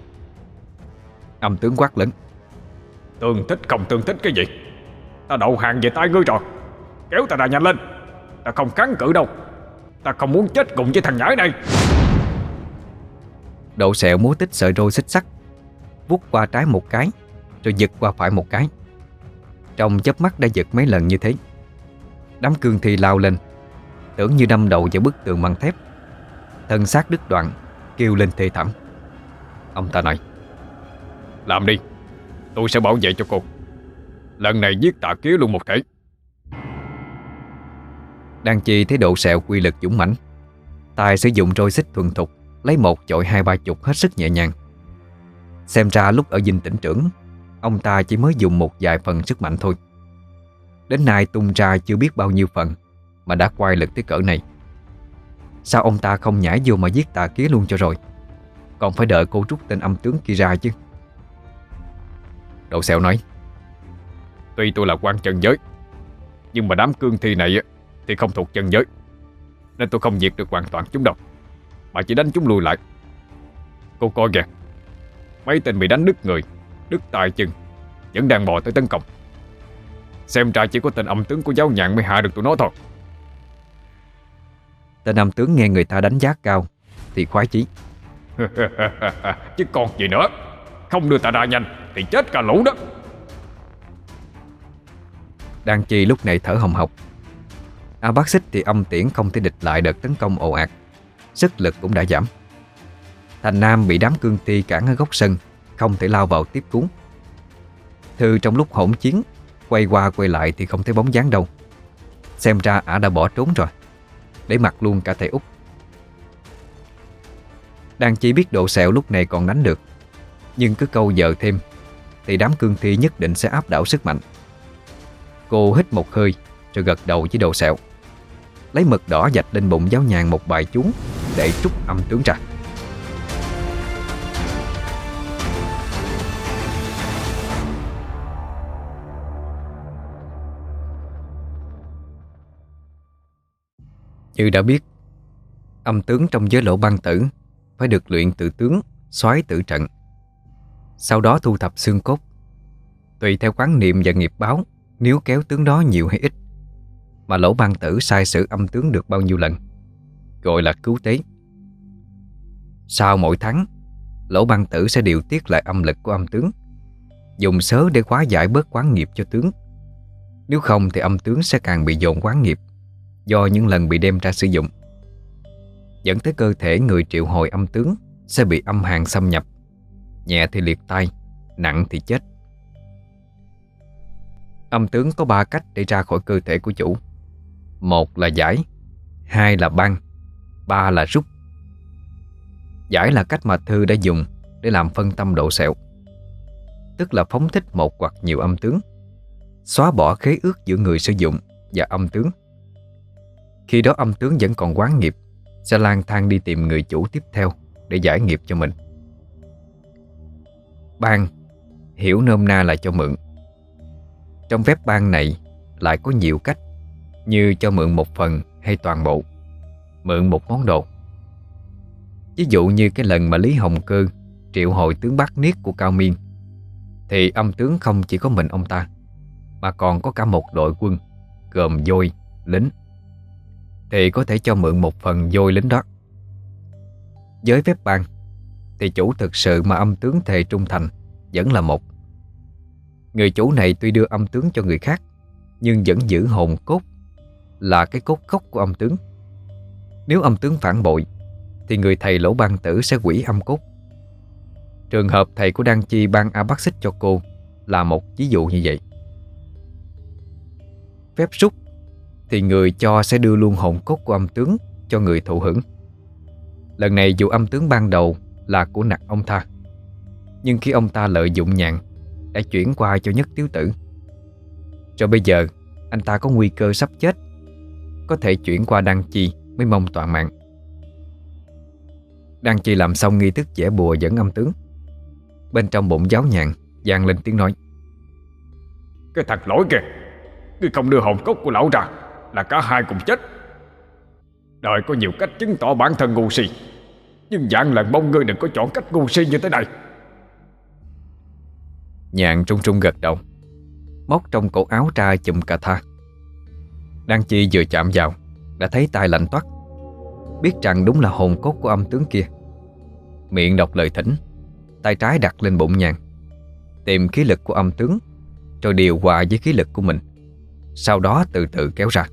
Âm tướng quát lớn. Tương thích không tương thích cái gì? Ta đậu hàng về tay ngươi rồi. Kéo ta ra nhanh lên. Ta không kháng cự đâu. Ta không muốn chết cùng với thằng nhãi này. Độ Sẹo múa tích sợi roi xích sắt, vuốt qua trái một cái, rồi giật qua phải một cái. Trong chớp mắt đã giật mấy lần như thế. Đám cương thi lao lên, tưởng như đâm đầu vào bức tường bằng thép. Thân xác đứt đoạn, kêu lên thê thảm. Ông ta nói. Làm đi, tôi sẽ bảo vệ cho cô. Lần này giết Tạ Kía luôn một thể. Đan Chi thấy Độ Sẹo quy lực dũng mãnh, tài sử dụng roi xích thuần thục, lấy một chọi hai ba chục hết sức nhẹ nhàng. Xem ra lúc ở dinh tỉnh trưởng, ông ta chỉ mới dùng một vài phần sức mạnh thôi. Đến nay tung ra chưa biết bao nhiêu phần, mà đã quay lực tới cỡ này. Sao ông ta không nhảy vô mà giết Tạ Kía luôn cho rồi, còn phải đợi cô rút tên âm tướng kia ra chứ. Độ Sẹo nói. Tuy tôi là quan chân giới, nhưng mà đám cương thi này thì không thuộc chân giới, nên tôi không diệt được hoàn toàn chúng đâu, mà chỉ đánh chúng lùi lại. Cô coi kìa, mấy tên bị đánh đứt người, đứt tay chân, vẫn đang bò tới tấn công. Xem ra chỉ có tên âm tướng của giáo nhạn mới hạ được tụi nó thôi. Tên âm tướng nghe người ta đánh giá cao thì khoái chí. Chứ còn gì nữa. Không đưa ta ra nhanh thì chết cả lũ đó. Đan Chi lúc này thở hồng hộc. A Bác Xích thì âm tiễn không thể địch lại đợt tấn công ồ ạt, sức lực cũng đã giảm. Thành Nam bị đám cương thi cản ở góc sân, không thể lao vào tiếp cuốn. Thư trong lúc hỗn chiến, quay qua quay lại thì không thấy bóng dáng đâu. Xem ra ả đã bỏ trốn rồi, để mặc luôn cả thầy Út. Đan Chi biết Độ Sẹo lúc này còn đánh được, nhưng cứ câu giờ thêm thì đám cương thi nhất định sẽ áp đảo sức mạnh. Cô hít một hơi rồi gật đầu với Độ Sẹo. lấy mực đỏ vạch lên bụng giáo nhàn một bài chú để trút âm tướng ra. Như đã biết, âm tướng trong giới Lỗ Băng Tử phải được luyện tự tướng, soái tử trận, sau đó thu thập xương cốt. Tùy theo quán niệm và nghiệp báo, nếu kéo tướng đó nhiều hay ít, mà Lỗ Băng Tử sai sử âm tướng được bao nhiêu lần, gọi là cứu tế. Sau mỗi tháng, Lỗ Băng Tử sẽ điều tiết lại âm lực của âm tướng, dùng sớ để hóa giải bớt quán nghiệp cho tướng. Nếu không thì âm tướng sẽ càng bị dồn quán nghiệp do những lần bị đem ra sử dụng, dẫn tới cơ thể người triệu hồi âm tướng sẽ bị âm hàn xâm nhập, nhẹ thì liệt tai, nặng thì chết. Âm tướng có ba cách để ra khỏi cơ thể của chủ. Một là giải, hai là băng, ba là rút. Giải là cách mà Thư đã dùng để làm phân tâm Độ Sẹo, tức là phóng thích một hoặc nhiều âm tướng, xóa bỏ khế ước giữa người sử dụng và âm tướng. Khi đó âm tướng vẫn còn quán nghiệp, sẽ lang thang đi tìm người chủ tiếp theo để giải nghiệp cho mình. Ban, hiểu nôm na là cho mượn. Trong phép ban này lại có nhiều cách, như cho mượn một phần hay toàn bộ, mượn một món đồ. Ví dụ như cái lần mà Lý Hồng Cơ triệu hồi tướng Bát Niết của Cao Miên, thì âm tướng không chỉ có mình ông ta, mà còn có cả một đội quân gồm voi, lính, thì có thể cho mượn một phần voi lính đó. Với phép ban thì chủ thực sự mà âm tướng thề trung thành vẫn là một. Người chủ này tuy đưa âm tướng cho người khác, nhưng vẫn giữ hồn cốt là cái cốt gốc của âm tướng. Nếu âm tướng phản bội thì người thầy Lỗ Băng Tử sẽ hủy âm cốt. Trường hợp thầy của Đan Chi ban A Bắc Xích cho cô là một ví dụ như vậy. Phép rút thì người cho sẽ đưa luôn hồn cốt của âm tướng cho người thụ hưởng. Lần này dù âm tướng ban đầu là của nặc ông ta, nhưng khi ông ta lợi dụng nhạn đã chuyển qua cho Nhất Tiếu Tử, rồi bây giờ anh ta có nguy cơ sắp chết, có thể chuyển qua Đan Chi mới mong toàn mạng. Đan Chi làm xong nghi thức vẽ bùa dẫn âm tướng. Bên trong bụng giáo nhạn vang lên tiếng nói: Cái thằng lỗi kìa, ngươi không đưa hồn cốt của lão ra là cả hai cùng chết. Đời có nhiều cách chứng tỏ bản thân ngu si, nhưng vạn lần mong ngươi đừng có chọn cách ngu si như thế này. Nhạn trung trung gật đầu, móc trong cổ áo ra chùm cà tha. Đan Chi vừa chạm vào đã thấy tay lạnh toát, biết rằng đúng là hồn cốt của âm tướng kia. Miệng đọc lời thỉnh, tay trái đặt lên bụng nhạn, tìm khí lực của âm tướng, rồi điều hòa với khí lực của mình, sau đó từ từ kéo ra.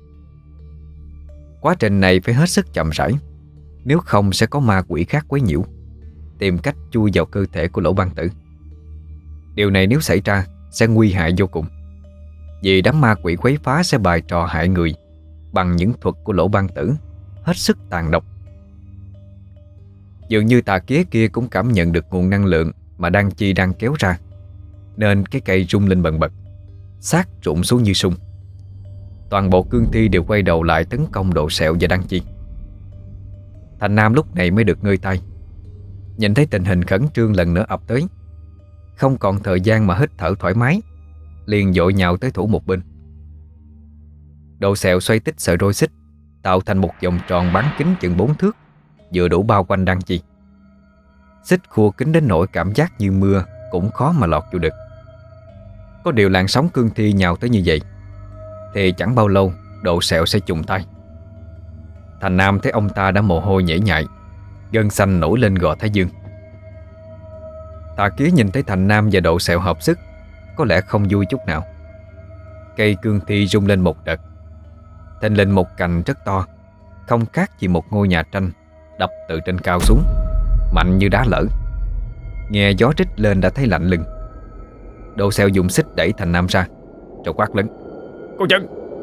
Quá trình này phải hết sức chậm rãi, nếu không sẽ có ma quỷ khác quấy nhiễu, tìm cách chui vào cơ thể của Lỗ Băng Tử. Điều này nếu xảy ra sẽ nguy hại vô cùng, vì đám ma quỷ quấy phá sẽ bày trò hại người bằng những thuật của Lỗ Băng Tử hết sức tàn độc. Dường như tà kía kia cũng cảm nhận được nguồn năng lượng mà Đan Chi đang kéo ra, nên cái cây rung lên bần bật, xác rụng xuống như sung. Toàn bộ cương thi đều quay đầu lại tấn công Độ Sẹo và Đan Chi. Thành Nam lúc này mới được ngơi tay, nhìn thấy tình hình khẩn trương lần nữa ập tới, không còn thời gian mà hít thở thoải mái, liền vội nhào tới thủ một bên. Độ Sẹo xoay tích sợi roi xích, tạo thành một vòng tròn bán kính chừng bốn thước, vừa đủ bao quanh Đan Chi. Xích khua kính đến nỗi cảm giác như mưa cũng khó mà lọt vô được. Có điều làn sóng cương thi nhào tới như vậy thì chẳng bao lâu Độ Sẹo sẽ trùng tay. Thành Nam thấy ông ta đã mồ hôi nhễ nhại, gân xanh nổi lên gò thái dương. Tà Kía nhìn thấy Thành Nam và Độ Sẹo hợp sức, có lẽ không vui chút nào. Cây cương thi rung lên một đợt, thình lình một cành rất to, không khác gì một ngôi nhà tranh đập từ trên cao xuống, mạnh như đá lở. Nghe gió rít lên đã thấy lạnh lưng. Độ Sẹo dùng xích đẩy Thành Nam ra, rồi quát lớn: Cô chân!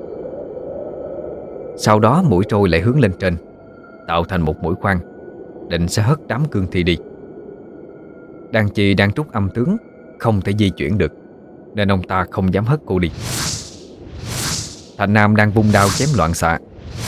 Sau đó mũi trôi lại hướng lên trên, tạo thành một mũi khoan, định sẽ hất đám cương thi đi. Đan Chi đang trút âm tướng, không thể di chuyển được, nên ông ta không dám hất cô đi. Thành Nam đang vung đao chém loạn xạ,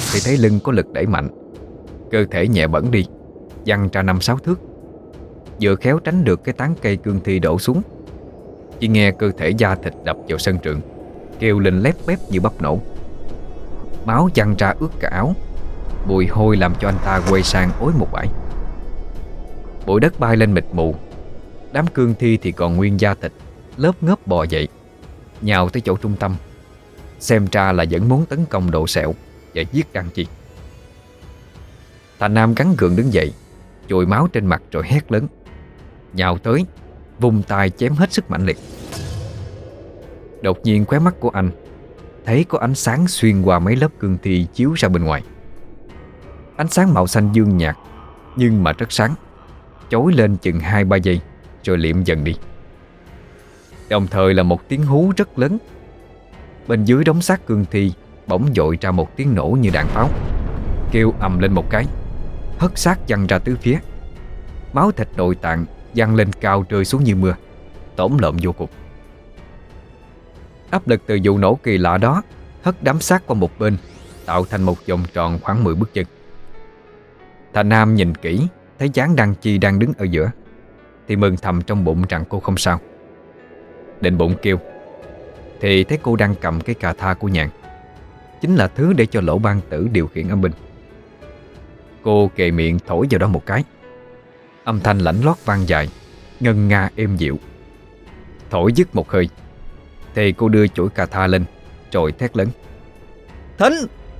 thì thấy lưng có lực đẩy mạnh, cơ thể nhẹ bẫng đi, văng ra năm sáu thước. Vừa khéo tránh được cái tán cây cương thi đổ xuống. Chỉ nghe cơ thể da thịt đập vào sân trượng, kêu lên lép bép như bắp nổ. Máu văng ra ướt cả áo, mùi hôi làm cho anh ta quay sang ối một bãi. Bụi đất bay lên mịt mù. Đám cương thi thì còn nguyên da thịt, lớp ngớp bò dậy, nhào tới chỗ trung tâm. Xem ra là vẫn muốn tấn công Độ Sẹo và giết Đăng Chi. Thành Nam gắng gượng đứng dậy, chùi máu trên mặt rồi hét lớn, nhào tới, vung tay chém hết sức mạnh liệt. Đột nhiên khóe mắt của anh thấy có ánh sáng xuyên qua mấy lớp cương thi chiếu ra bên ngoài. Ánh sáng màu xanh dương nhạt, nhưng mà rất sáng, chói lên chừng hai ba giây rồi liệm dần đi. Đồng thời là một tiếng hú rất lớn. Bên dưới đống xác cương thi bỗng dội ra một tiếng nổ như đạn pháo, kêu ầm lên một cái, hất xác văng ra tứ phía. Máu thịt nội tạng văng lên cao rơi xuống như mưa, tổn lợm vô cùng. Áp lực từ vụ nổ kỳ lạ đó hất đám xác qua một bên, tạo thành một vòng tròn khoảng mười bước chân. Thành Nam nhìn kỹ thấy dáng Đăng Chi đang đứng ở giữa thì mừng thầm trong bụng rằng cô không sao. Định bụng kêu thì thấy cô đang cầm cái cà tha của Nhàn, chính là thứ để cho Lỗ Ban Tử điều khiển âm binh. Cô kề miệng thổi vào đó một cái, âm thanh lãnh lót vang dài, ngân nga êm dịu. Thổi dứt một hơi thì cô đưa chuỗi cà tha lên rồi thét lớn, Thính!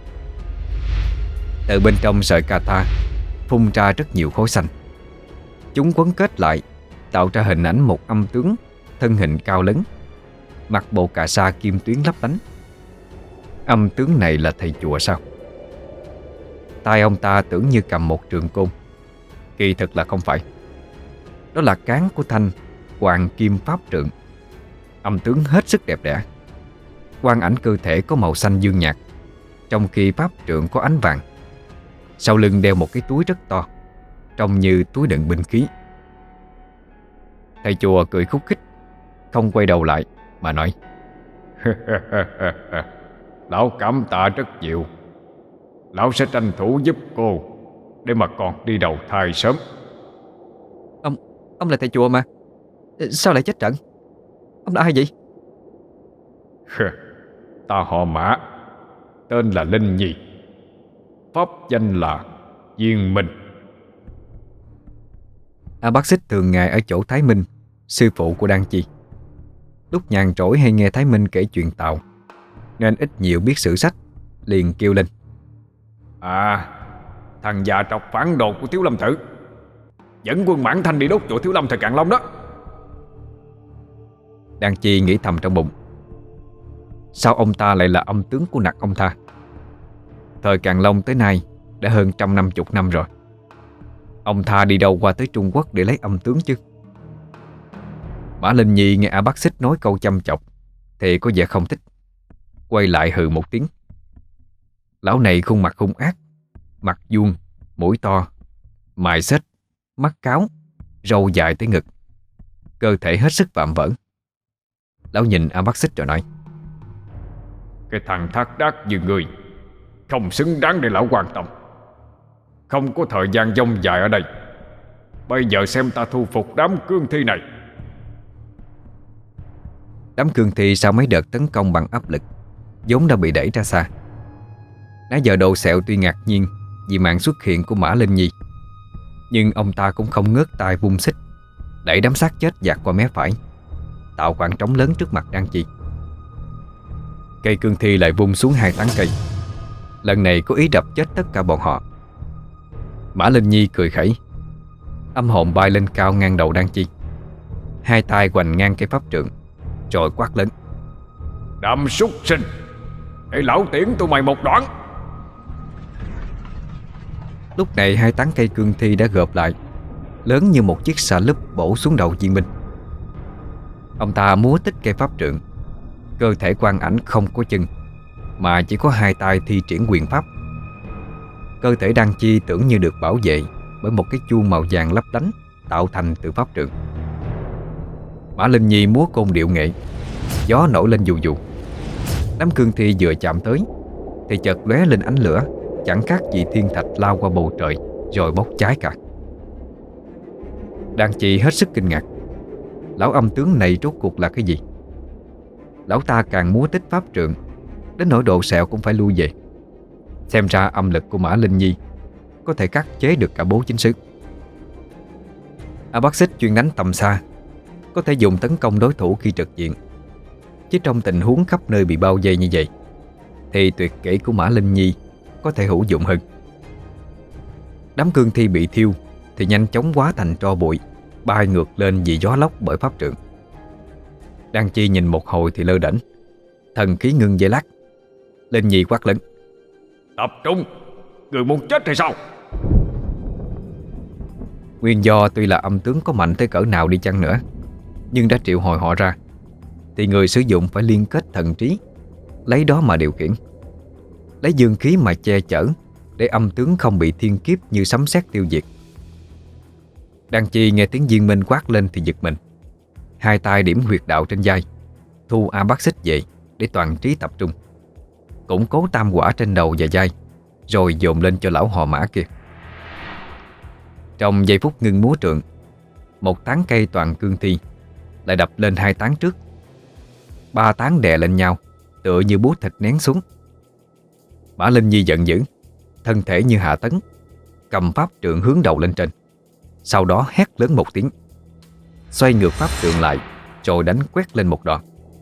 Từ bên trong sợi cà tha phun ra rất nhiều khói xanh. Chúng quấn kết lại tạo ra hình ảnh một âm tướng, thân hình cao lớn, mặc bộ cà sa kim tuyến lấp lánh. Âm tướng này là thầy chùa sao? tay ông ta tưởng như cầm một trường côn, kỳ thực là không phải. Đó là cán của thanh Hoàng Kim Pháp Trượng. Âm tướng hết sức đẹp đẽ. Quang ảnh cơ thể có màu xanh dương nhạt, trong khi pháp trượng có ánh vàng. Sau lưng đeo một cái túi rất to, trông như túi đựng binh khí. Thầy chùa cười khúc khích, không quay đầu lại mà nói: Lão cảm tạ rất nhiều. Lão sẽ tranh thủ giúp cô để mà còn đi đầu thai sớm. Ông Ông là thầy chùa mà, sao lại chết trận? Ông là ai vậy? Ta họ Mã, tên là Linh Nhi, pháp danh là Viên Minh. A Bác Xích thường ngày ở chỗ Thái Minh, sư phụ của Đan Chi. Lúc nhàn rỗi hay nghe Thái Minh kể chuyện Tàu, nên ít nhiều biết sử sách, liền kêu lên: À, thằng già trọc phản đồ của Thiếu Lâm Tự, dẫn quân Mãn Thanh đi đốt chỗ Thiếu Lâm thời Càn Long đó. Đan Chi nghĩ thầm trong bụng: sao ông ta lại là âm tướng của nặc ông ta? Thời Càn Long tới nay đã hơn trăm năm chục năm rồi. Ông ta đi đâu qua tới Trung Quốc để lấy âm tướng chứ? Mã Linh Nhi nghe A Bác Xích nói câu chăm chọc thì có vẻ không thích, quay lại hừ một tiếng. Lão này khuôn mặt hung ác, mặt vuông, mũi to, mày xếch, mắt cáo, râu dài tới ngực, cơ thể hết sức vạm vỡ. Lão nhìn A Bác Xích rồi nói: Cái thằng thác đác như người không xứng đáng để lão quan tâm. Không có thời gian dông dài ở đây. Bây giờ xem ta thu phục đám cương thi này. Đám cương thi sau mấy đợt tấn công bằng áp lực vốn đã bị đẩy ra xa. Nãy giờ Độ Sẹo tuy ngạc nhiên vì màn xuất hiện của Mã Linh Nhi, nhưng ông ta cũng không ngớt tay vung xích đẩy đám xác chết dạt qua mé phải, tạo khoảng trống lớn trước mặt Đan Chi. Cây cương thi lại vung xuống hai tán cây, lần này có ý đập chết tất cả bọn họ. Mã Linh Nhi cười khẩy, âm hồn bay lên cao ngang đầu Đan Chi, hai tay hoành ngang cây pháp trượng, rồi quát lớn: Đám súc sinh, để lão tiễn tụi mày một đoạn. Lúc này hai tán cây cương thi đã gộp lại, lớn như một chiếc xà lúp bổ xuống đầu Viên Minh. Ông ta múa tích cây pháp trượng, cơ thể quang ảnh không có chân, mà chỉ có hai tay thi triển quyền pháp. Cơ thể Đan Chi tưởng như được bảo vệ bởi một cái chuông màu vàng lấp lánh tạo thành từ pháp trượng. Mã Linh Nhi múa côn điệu nghệ, gió nổi lên dù dù. Đám cương thi vừa chạm tới thì chợt lóe lên ánh lửa, chẳng khác gì thiên thạch lao qua bầu trời rồi bốc cháy cả. Đan Chi hết sức kinh ngạc. Lão âm tướng này rốt cuộc là cái gì? Lão ta càng múa tích pháp trượng, đến nỗi độ sẹo cũng phải lui về. Xem ra âm lực của Mã Linh Nhi có thể khắc chế được cả bố chính sứ. A Bác Xích chuyên đánh tầm xa, có thể dùng tấn công đối thủ khi trực diện. Chứ trong tình huống khắp nơi bị bao vây như vậy thì tuyệt kỹ của Mã Linh Nhi có thể hữu dụng hơn. Đám cương thi bị thiêu thì nhanh chóng hóa thành tro bụi, bay ngược lên vì gió lốc bởi pháp trượng. Đan Chi nhìn một hồi thì lơ đễnh, thần khí ngưng dây lát. Linh Nhi quát lớn: Tập trung! Người muốn chết hay sao? Nguyên do tuy là âm tướng có mạnh tới cỡ nào đi chăng nữa, nhưng đã triệu hồi họ ra thì người sử dụng phải liên kết thần trí, lấy đó mà điều khiển, lấy dương khí mà che chở, để âm tướng không bị thiên kiếp như sấm sét tiêu diệt. Đan Chi nghe tiếng Viên Minh quát lên thì giật mình, hai tay điểm huyệt đạo trên vai, thu A Bác Xích về để toàn trí tập trung, củng cố tam quả trên đầu và vai, rồi dồn lên cho lão họ Mã kia. Trong giây phút ngưng múa trượng, một tán cây toàn cương thi lại đập lên hai tán trước. Ba tán đè lên nhau, tựa như búa thịt nén xuống. Mã Linh Nhi giận dữ, thân thể như hạ tấn, cầm pháp trượng hướng đầu lên trên. Sau đó hét lớn một tiếng, xoay ngược pháp trượng lại, rồi đánh quét lên một đoạn.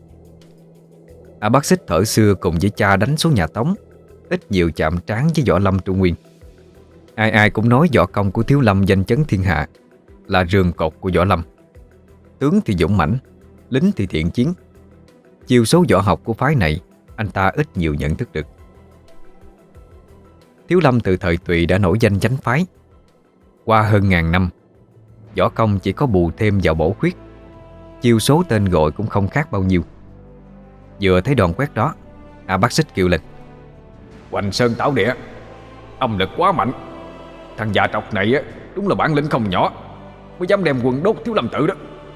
A Bác Xích thở xưa cùng với cha đánh xuống nhà Tống, ít nhiều chạm trán với võ lâm Trung Nguyên. Ai ai cũng nói võ công của Thiếu Lâm danh chấn thiên hạ, là rường cột của võ lâm. Tướng thì dũng mãnh, lính thì thiện chiến. Chiêu số võ học của phái này anh ta ít nhiều nhận thức được. Thiếu Lâm từ thời Tùy đã nổi danh chánh phái. Qua hơn ngàn năm, võ công chỉ có bù thêm vào bổ khuyết, chiêu số tên gọi cũng không khác bao nhiêu. Vừa thấy đòn quét đó, A Bác Xích kêu lên: Hoành Sơn Tảo Địa, âm lực quá mạnh. Thằng già trọc này á, đúng là bản lĩnh không nhỏ, mới dám đem quân đốt Thiếu Lâm tự đó.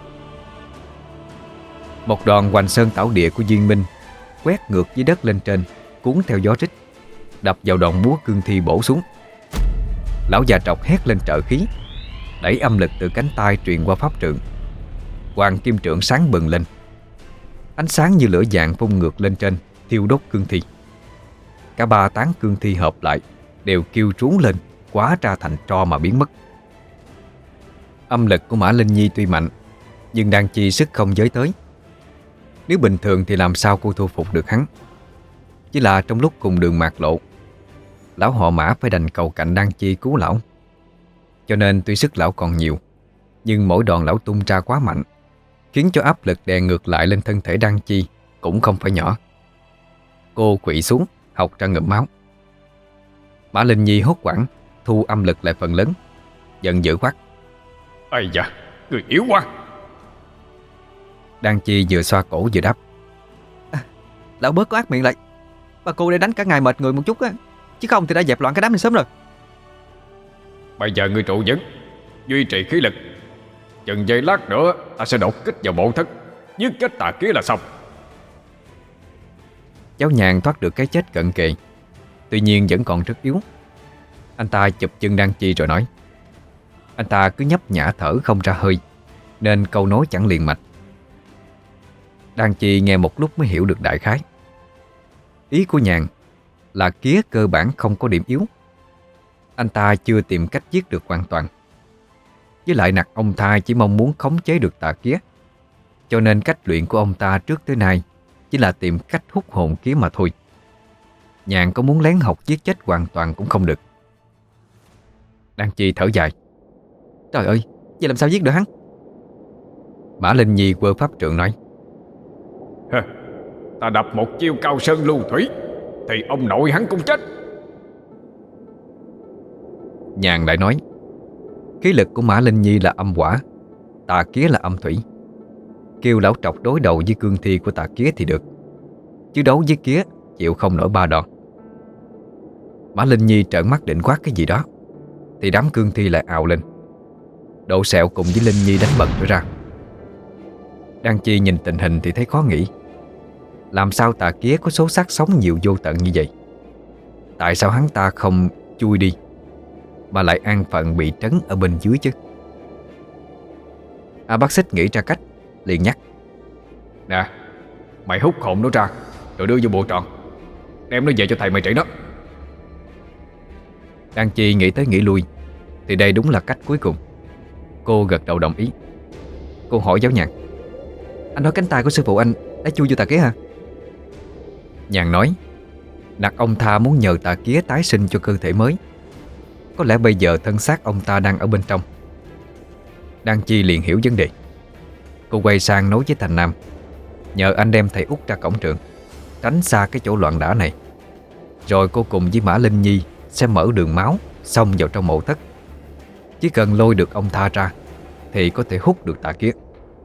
Một đòn Hoành Sơn Tảo Địa của Viên Minh quét ngược dưới đất lên trên, cuốn theo gió rít, đập vào đòn búa cương thi bổ xuống. Lão già trọc hét lên trợ khí, đẩy âm lực từ cánh tay truyền qua pháp trượng. Hoàng kim trượng sáng bừng lên, ánh sáng như lửa vàng phun ngược lên trên, thiêu đốt cương thi. Cả ba tán cương thi hợp lại đều kêu trú lên, hóa ra thành tro mà biến mất. Âm lực của Mã Linh Nhi tuy mạnh, nhưng Đan Chi sức không giới tới. Nếu bình thường thì làm sao cô thu phục được hắn? Chỉ là trong lúc cùng đường mạc lộ, lão họ Mã phải đành cầu cạnh Đan Chi cứu lão. Cho nên tuy sức lão còn nhiều, nhưng mỗi đòn lão tung ra quá mạnh, khiến cho áp lực đè ngược lại lên thân thể Đan Chi cũng không phải nhỏ. Cô quỵ xuống, hộc ra ngụm máu. Mã Linh Nhi hốt hoảng, thu âm lực lại phần lớn, giận dữ quát: Ây da, người yếu quá! Đan Chi vừa xoa cổ vừa đáp: à, Lão bớt có ác miệng lại. Bà cô để đánh cả ngày mệt người một chút á, chứ không thì đã dẹp loạn cái đám này sớm rồi. Bây giờ ngươi trụ vững, duy trì khí lực. Chừng giây lát nữa ta sẽ đột kích vào bộ thất, giết chết tà kia là xong. Cháu Nhàn thoát được cái chết cận kề, tuy nhiên vẫn còn rất yếu. Anh ta chụp chân Đan Chi rồi nói: Anh ta cứ nhấp nhả thở không ra hơi, nên câu nói chẳng liền mạch. Đan Chi nghe một lúc mới hiểu được đại khái. Ý của Nhàn là Kía cơ bản không có điểm yếu. Anh ta chưa tìm cách giết được hoàn toàn. Với lại nặc ông ta chỉ mong muốn khống chế được tà Kía, cho nên cách luyện của ông ta trước tới nay chỉ là tìm cách hút hồn Kía mà thôi. Nhàn có muốn lén học giết chết hoàn toàn cũng không được. Đan Chi thở dài: Trời ơi, vậy làm sao giết được hắn? Mã Linh Nhi quơ pháp trượng nói: Hơ, ta đập một chiêu cao sơn lưu thủy thì ông nội hắn cũng chết. Nhàn lại nói: Khí lực của Mã Linh Nhi là âm hỏa, tà Kía là âm thủy. Kêu lão trọc đối đầu với cương thi của tà Kía thì được, chứ đấu với Kía chịu không nổi ba đòn. Mã Linh Nhi trợn mắt định quát cái gì đó, thì đám cương thi lại ào lên. Độ Sẹo cùng với Linh Nhi đánh bật trở ra. Đan Chi nhìn tình hình thì thấy khó nghĩ. Làm sao tà Kía có số xác sống nhiều vô tận như vậy? tại sao hắn ta không chui đi mà lại an phận bị trấn ở bên dưới chứ? A Bác Xích nghĩ ra cách, liền nhắc: Nè, mày hút hồn nó ra rồi đưa vô bộ tròn, đem nó về cho thầy mày trị nó. Đan Chi nghĩ tới nghĩ lui thì đây đúng là cách cuối cùng. Cô gật đầu đồng ý. Cô hỏi giáo nhàn: Anh nói cánh tay của sư phụ anh đã chui vô tà kía hả? Nhàn nói: Nặc ông ta muốn nhờ tà kía tái sinh cho cơ thể mới. Có lẽ bây giờ thân xác ông ta đang ở bên trong. Đan Chi liền hiểu vấn đề. Cô quay sang nói với Thành Nam: Nhờ anh đem thầy út ra cổng trường, tránh xa cái chỗ loạn đả này. Rồi cô cùng với Mã Linh Nhi sẽ mở đường máu xông vào trong mộ thất. Chỉ cần lôi được ông ta ra thì có thể hút được tà kía.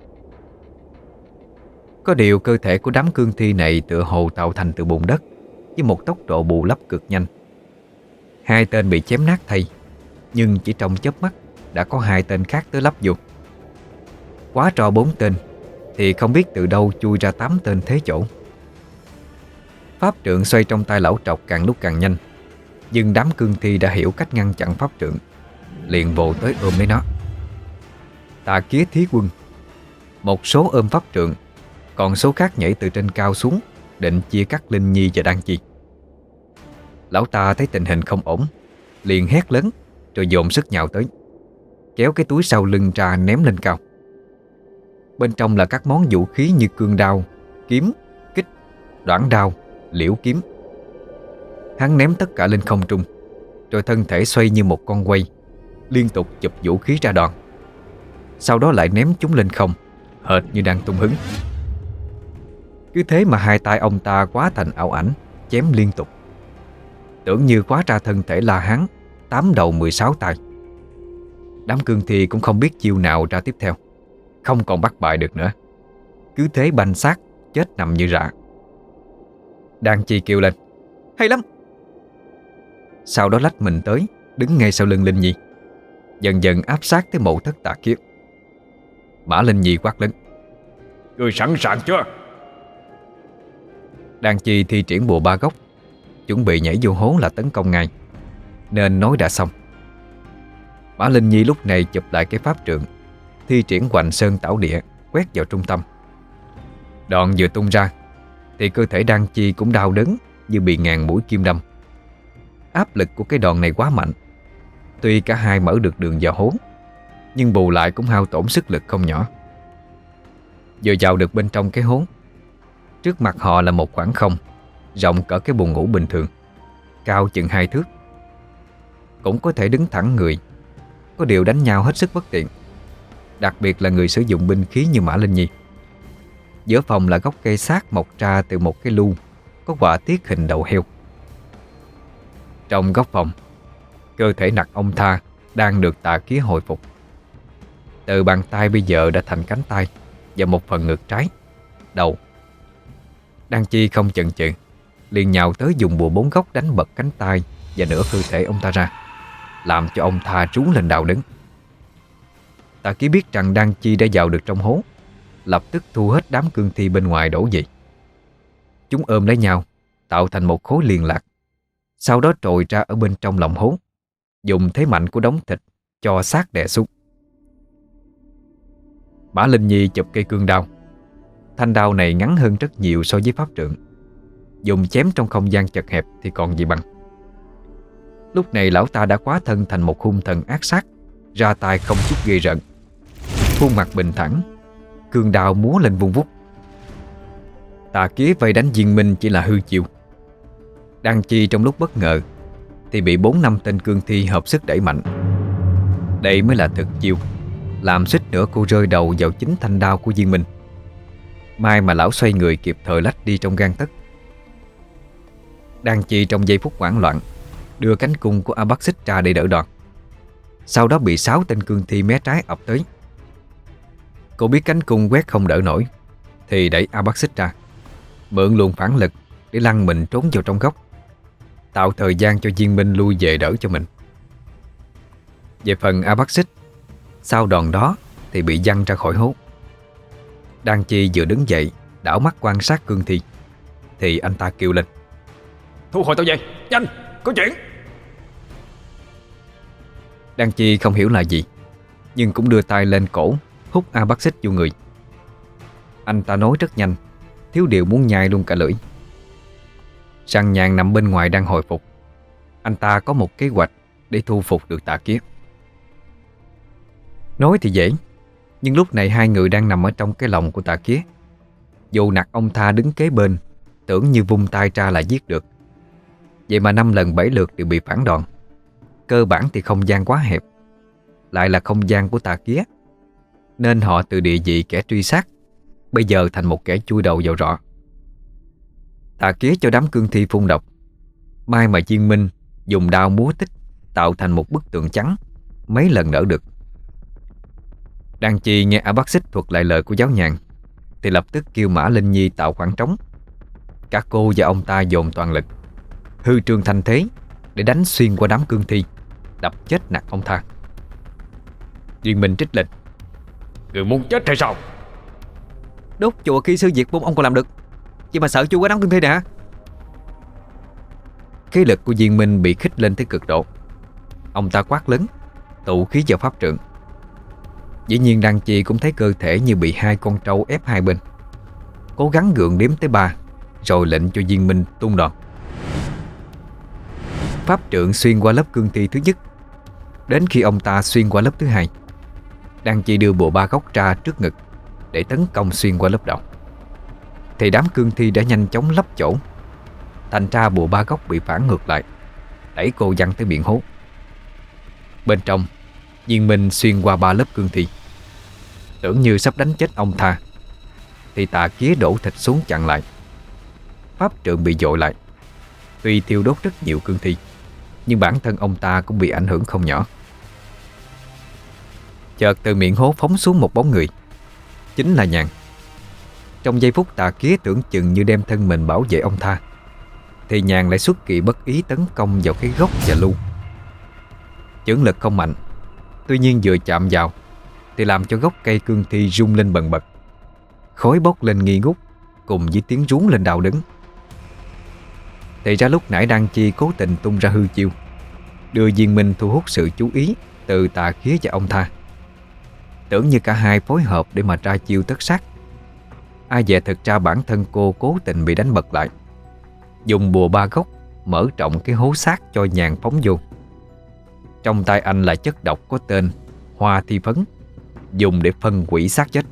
Có điều cơ thể của đám cương thi này tựa hồ tạo thành từ bùn đất, với một tốc độ bù lấp cực nhanh. Hai tên bị chém nát thay, nhưng chỉ trong chớp mắt đã có hai tên khác tới lấp vô. Quá trò bốn tên thì không biết từ đâu chui ra tám tên thế chỗ. Pháp trượng xoay trong tay lão trọc càng lúc càng nhanh, nhưng đám cương thi đã hiểu cách ngăn chặn pháp trượng, liền vồ tới ôm lấy nó. Tà kía thí quân. Một số ôm pháp trượng, còn số khác nhảy từ trên cao xuống, định chia cắt Linh Nhi và Đan Chi. Lão ta thấy tình hình không ổn, liền hét lớn rồi dồn sức nhào tới, kéo cái túi sau lưng ra ném lên cao. Bên trong là các món vũ khí như cương đao, kiếm, kích, đoản đao, liễu kiếm. Hắn ném tất cả lên không trung, rồi thân thể xoay như một con quay, liên tục chụp vũ khí ra đòn. Sau đó lại ném chúng lên không, hệt như đang tung hứng. Cứ thế mà hai tay ông ta quá thành ảo ảnh, chém liên tục. Tưởng như quá ra thân thể La Hán, tám đầu mười sáu tay. Đám cương thi cũng không biết chiêu nào ra tiếp theo, không còn bắt bại được nữa. Cứ thế banh xác, chết nằm như rạ. Đan Chi kêu lên: Hay lắm! Sau đó lách mình tới, đứng ngay sau lưng Linh Nhi, dần dần áp sát tới mộ thất tà kiếp. Mã Linh Nhi quát lớn: Ngươi sẵn sàng chưa? Đan Chi thi triển bùa ba góc, chuẩn bị nhảy vô hố là tấn công ngay, nên nói đã xong. Mã Linh Nhi lúc này chụp lại cái pháp trượng, thi triển Hoành Sơn Tảo Địa, quét vào trung tâm. Đòn vừa tung ra thì cơ thể Đan Chi cũng đau đớn như bị ngàn mũi kim đâm. Áp lực của cái đòn này quá mạnh. Tuy cả hai mở được đường vào hố, nhưng bù lại cũng hao tổn sức lực không nhỏ. Vừa vào được bên trong cái hố, trước mặt họ là một khoảng không rộng cỡ cái buồng ngủ bình thường, cao chừng hai thước. Cũng có thể đứng thẳng người, có điều đánh nhau hết sức bất tiện, đặc biệt là người sử dụng binh khí như Mã Linh Nhi. Giữa phòng là gốc cây xác mọc ra từ một cái lu có họa tiết hình đầu heo. Trong góc phòng, cơ thể nặc ông Tha đang được tà kía hồi phục. Từ bàn tay bây giờ đã thành cánh tay và một phần ngực trái, đầu. Đan Chi không chần chừ, liền nhào tới dùng bùa bốn góc đánh bật cánh tay và nửa cơ thể ông ta ra, làm cho ông Tha trú lên đau đớn. Tà ký biết rằng Đan Chi đã vào được trong hố, lập tức thu hết đám cương thi bên ngoài đổ về. Chúng ôm lấy nhau, tạo thành một khối liền lạc, sau đó trồi ra ở bên trong lòng hố, dùng thế mạnh của đống thịt cho xác đè xuống. Mã Linh Nhi chụp cây cương đao. Thanh đao này ngắn hơn rất nhiều so với pháp trượng, dùng chém trong không gian chật hẹp thì còn gì bằng. Lúc này lão ta đã hóa thân thành một hung thần ác sát, ra tay không chút ghê rợn, khuôn mặt bình thản, cương đao múa lên vung vút. Tà kía vây đánh Diên Minh chỉ là hư chiêu. Đan Chi trong lúc bất ngờ thì bị bốn năm tên cương thi hợp sức đẩy mạnh. Đây mới là thực chiêu, làm suýt nữa cô rơi đầu vào chính thanh đao của Diên Minh. May mà lão xoay người kịp thời lách đi trong gang tấc. Đan Chi trong giây phút hoảng loạn đưa cánh cung của A Bác Xích ra để đỡ đòn. Sau đó bị sáu tên cương thi mé trái ập tới. Cô biết cánh cung quét không đỡ nổi thì đẩy A Bác Xích ra, mượn luồng phản lực để lăn mình trốn vào trong góc, tạo thời gian cho Diên Minh lui về đỡ cho mình. Về phần A Bác Xích, sau đòn đó thì bị văng ra khỏi hố. Đan Chi vừa đứng dậy đảo mắt quan sát cương thi thì anh ta kêu lên: Thu hồi tao về, nhanh! có chuyện. Đan Chi không hiểu là gì, nhưng cũng đưa tay lên cổ hút A Bác Xích vô người. Anh ta nói rất nhanh, thiếu điều muốn nhai luôn cả lưỡi. Sang Nhàn nằm bên ngoài đang hồi phục. Anh ta có một kế hoạch để thu phục được Tà Kía. Nói thì dễ, nhưng lúc này hai người đang nằm ở trong cái lồng của Tà Kía. Dù Nặc ông Tha đứng kế bên, tưởng như vung tay ra là giết được. Vậy mà năm lần bảy lượt đều bị phản đòn. Cơ bản thì không gian quá hẹp, lại là không gian của Tà Kía, nên họ từ địa vị kẻ truy sát bây giờ thành một kẻ chui đầu vào rọ. Tà Kía cho đám cương thi phun độc. May mà Diên Minh dùng đao múa tích tạo thành một bức tượng trắng, mấy lần đỡ được. Đan Chi nghe A Bác Xích thuật lại lời của giáo nhàn thì lập tức kêu Mã Linh Nhi tạo khoảng trống. Các cô và ông ta dồn toàn lực, hư trương thanh thế để đánh xuyên qua đám cương thi, đập chết Nặc ông Tha. Diên Minh trích lên: Người muốn chết hay sao? Đốt chùa Kỹ Sư Diệt Môn ông còn làm được, chỉ mà sợ chui qua đám cương thi nè hả? Khí lực của Diên Minh bị khích lên tới cực độ. Ông ta quát lớn, tụ khí vào pháp trượng. Dĩ nhiên Đan Chi cũng thấy cơ thể như bị hai con trâu ép hai bên, cố gắng gượng đếm tới ba, rồi lệnh cho Diên Minh tung đòn. Pháp trượng xuyên qua lớp cương thi thứ nhất. Đến khi ông ta xuyên qua lớp thứ hai, Đan Chi đưa bùa ba góc ra trước ngực để tấn công xuyên qua lớp đầu, thì đám cương thi đã nhanh chóng lấp chỗ. Thành ra bùa ba góc bị phản ngược lại, đẩy cô văng tới miệng hố. Bên trong, Diên Minh xuyên qua ba lớp cương thi. Tưởng như sắp đánh chết ông Tha, thì Tà Kía đổ thịt xuống chặn lại. Pháp trượng bị dội lại. Tuy thiêu đốt rất nhiều cương thi, nhưng bản thân ông ta cũng bị ảnh hưởng không nhỏ. Chợt từ miệng hố phóng xuống một bóng người, chính là Nhàn. Trong giây phút Tà Kía tưởng chừng như đem thân mình bảo vệ ông Tha, thì Nhàn lại xuất kỳ bất ý tấn công vào cái gốc và lu. Chưởng lực không mạnh, tuy nhiên vừa chạm vào thì làm cho gốc cây cương thi rung lên bần bật, khói bốc lên nghi ngút cùng với tiếng rú lên đau đớn. Thì ra lúc nãy Đan Chi cố tình tung ra hư chiêu, đưa Diên Minh thu hút sự chú ý từ Tà Kía và ông Tha, tưởng như cả hai phối hợp để mà ra chiêu tất sát. Ai dè thực ra bản thân cô cố tình bị đánh bật lại, dùng bùa ba góc mở rộng cái hố xác cho Nhàn phóng vô. Trong tay anh là chất độc có tên Hoa Thi Phấn, dùng để phân hủy xác chết.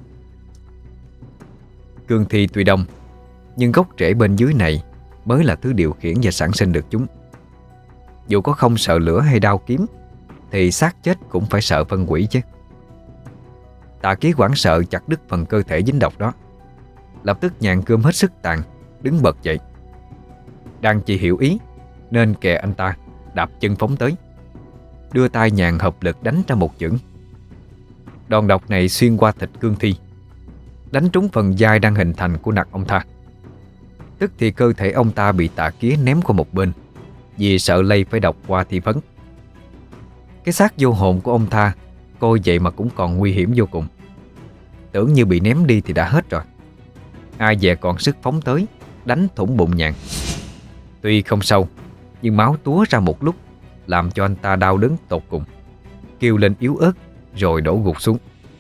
Cương thi tuy đông, nhưng gốc rễ bên dưới này mới là thứ điều khiển và sản sinh được chúng. Dù có không sợ lửa hay đao kiếm, thì xác chết cũng phải sợ phân hủy chứ. Tà Ký hoảng sợ chặt đứt phần cơ thể dính độc đó. Lập tức Nhàn cơm hết sức tàn, đứng bật dậy. Đang chỉ hiểu ý nên kè anh ta, đạp chân phóng tới, đưa tay Nhàn hợp lực đánh ra một chưởng. Đòn độc này xuyên qua thịt cương thi, đánh trúng phần vai đang hình thành của Nặc ông Tha. Tức thì cơ thể ông ta bị Tà Kía ném qua một bên, vì sợ lây phải độc Hoa Thi Phấn. Cái xác vô hồn của ông Tha coi vậy mà cũng còn nguy hiểm vô cùng. Tưởng như bị ném đi thì đã hết rồi, ai dè còn sức phóng tới đánh thủng bụng Nhàn. Tuy không sâu, nhưng máu túa ra một lúc, làm cho anh ta đau đớn tột cùng, kêu lên yếu ớt rồi đổ gục xuống.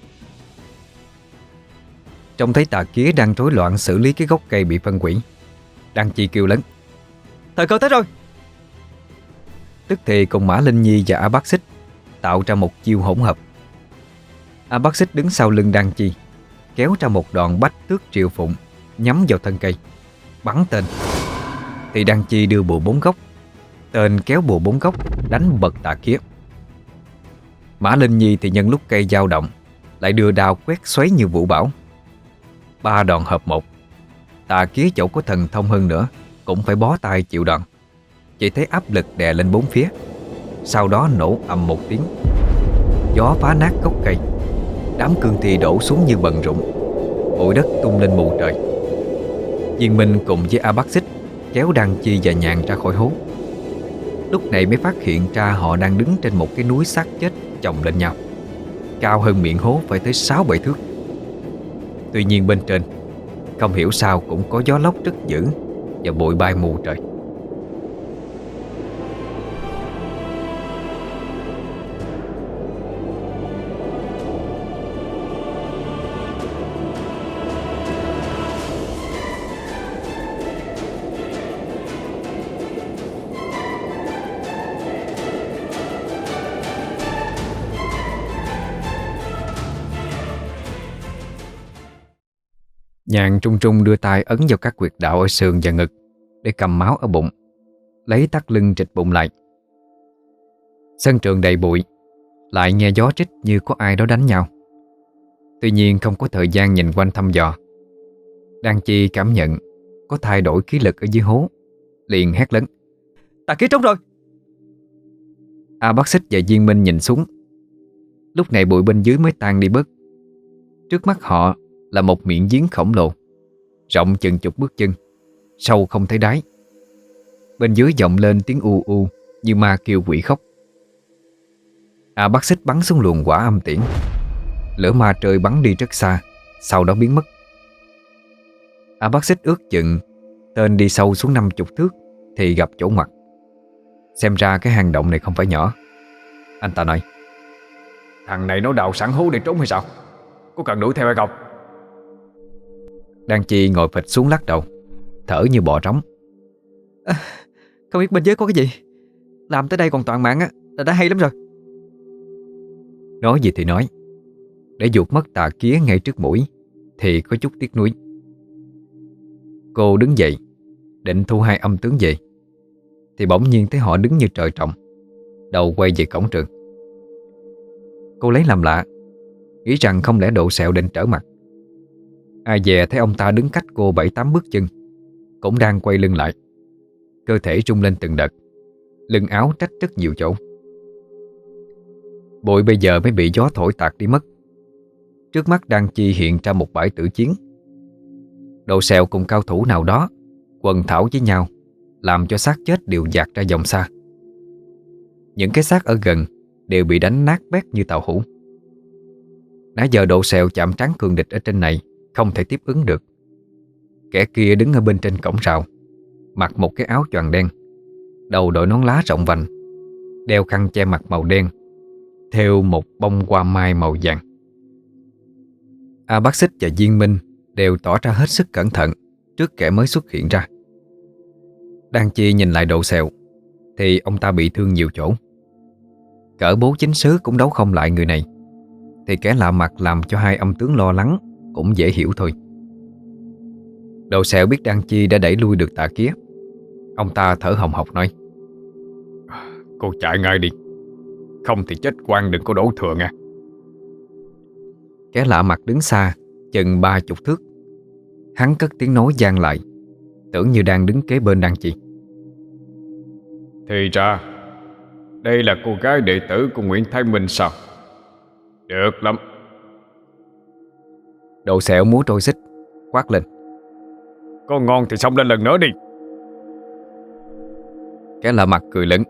Trông thấy Tà Kía đang rối loạn xử lý cái gốc cây bị phân hủy, Đan Chi kêu lớn: Thời cơ tới rồi! Tức thì cùng Mã Linh Nhi và A Bác Xích tạo ra một chiêu hỗn hợp. A Bác Xích đứng sau lưng Đan Chi, kéo ra một đòn bách tước triệu phụng nhắm vào thân cây, bắn tên. Thì Đan Chi đưa bùa bốn góc, tên kéo bùa bốn góc đánh bật Tà Kía. Mã Linh Nhi thì nhân lúc cây dao động, lại đưa đao quét xoáy như vũ bão. Ba đòn hợp một, Tà Kía dẫu có thần thông hơn nữa cũng phải bó tay chịu đòn. Chỉ thấy áp lực đè lên bốn phía, sau đó nổ ầm một tiếng, gió phá nát gốc cây, đám cương thi đổ xuống như bần rụng, bụi đất tung lên mù trời. Diên Minh cùng với A Bác Xích kéo Đan Chi và Nhàn ra khỏi hố. Lúc này mới phát hiện ra họ đang đứng trên một cái núi xác chết chồng lên nhau, cao hơn miệng hố phải tới sáu bảy thước. Tuy nhiên bên trên không hiểu sao cũng có gió lốc rất dữ và bụi bay mù trời. Nhàn trung trung đưa tay ấn vào các huyệt đạo ở sườn và ngực để cầm máu ở bụng, lấy thắt lưng trịch bụng lại. Sân trường đầy bụi, lại nghe gió trích như có ai đó đánh nhau. Tuy nhiên không có thời gian nhìn quanh thăm dò. Đan Chi cảm nhận có thay đổi khí lực ở dưới hố, liền hét lớn: Tà khí trống rồi. A Bác Xích và Viên Minh nhìn xuống. Lúc này bụi bên dưới mới tan đi bớt. Trước mắt họ là một miệng giếng khổng lồ, rộng chừng chục bước chân, sâu không thấy đáy. Bên dưới vọng lên tiếng u u như ma kêu quỷ khóc. A Bác Xích bắn xuống luồng hỏa âm tiễn. Lửa ma trời bắn đi rất xa, sau đó biến mất. A Bác Xích ước chừng tên đi sâu xuống năm chục thước thì gặp chỗ ngoặt. Xem ra cái hang động này không phải nhỏ. Anh ta nói: Thằng này nó đào sẵn hố để trốn hay sao? Có cần đuổi theo hay không? Đan Chi ngồi phịch xuống lắc đầu, thở như bò trống. À, không biết bên dưới có cái gì. Làm tới đây còn toàn mạng á là đã hay lắm rồi. Nói gì thì nói, để vụt mất tà kía ngay trước mũi thì có chút tiếc nuối. Cô đứng dậy định thu hai âm tướng về, thì bỗng nhiên thấy họ đứng như trời trồng, đầu quay về cổng trường. Cô lấy làm lạ, nghĩ rằng không lẽ Độ Sẹo định trở mặt. Ai dè thấy ông ta đứng cách cô bảy tám bước chân, cũng đang quay lưng lại. Cơ thể rung lên từng đợt, lưng áo trách rất nhiều chỗ. Bụi bây giờ mới bị gió thổi tạt đi mất. Trước mắt Đan Chi hiện ra một bãi tử chiến. Độ Sẹo cùng cao thủ nào đó quần thảo với nhau, làm cho xác chết đều dạt ra dòng xa. Những cái xác ở gần đều bị đánh nát bét như tàu hũ. Nãy giờ Độ Sẹo chạm trán cường địch ở trên này không thể tiếp ứng được. Kẻ kia đứng ở bên trên cổng rào, mặc một cái áo choàng đen, đầu đội nón lá rộng vành, đeo khăn che mặt màu đen, thêu một bông hoa mai màu vàng. A Bác Xích và Viên Minh đều tỏ ra hết sức cẩn thận trước kẻ mới xuất hiện ra. Đan Chi nhìn lại Độ Sẹo thì ông ta bị thương nhiều chỗ. Cỡ bố chính sứ cũng đấu không lại người này, thì kẻ lạ mặt làm cho hai âm tướng lo lắng cũng dễ hiểu thôi. Độ Sẹo biết Đan Chi đã đẩy lui được tà kía. Ông ta thở hồng hộc nói: Cô chạy ngay đi, không thì chết quan đừng có đổ thừa nha. Kẻ lạ mặt đứng xa chừng ba chục thước. Hắn cất tiếng nói vang lại, tưởng như đang đứng kế bên Đan Chi. Thì ra đây là cô gái đệ tử của Nguyễn Thái Minh sao? Được lắm. Độ Sẹo múa trôi xích, quát lên: Có ngon thì xông lên lần nữa đi. Kẻ lạ mặt cười lớn: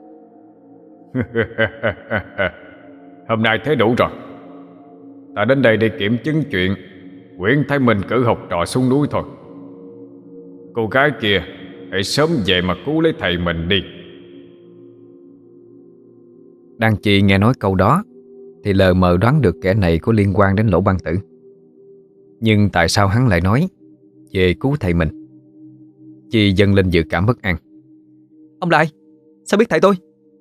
Hôm nay thế đủ rồi. Ta đến đây để kiểm chứng chuyện Nguyễn Thái Minh cử học trò xuống núi thôi. Cô gái kia hãy sớm về mà cứu lấy thầy mình đi. Đan Chi nghe nói câu đó thì lờ mờ đoán được kẻ này có liên quan đến Lỗ Băng Tử. Nhưng tại sao hắn lại nói về cứu thầy mình? Chi dâng lên dự cảm bất an. Ông là ai? Sao biết thầy tôi?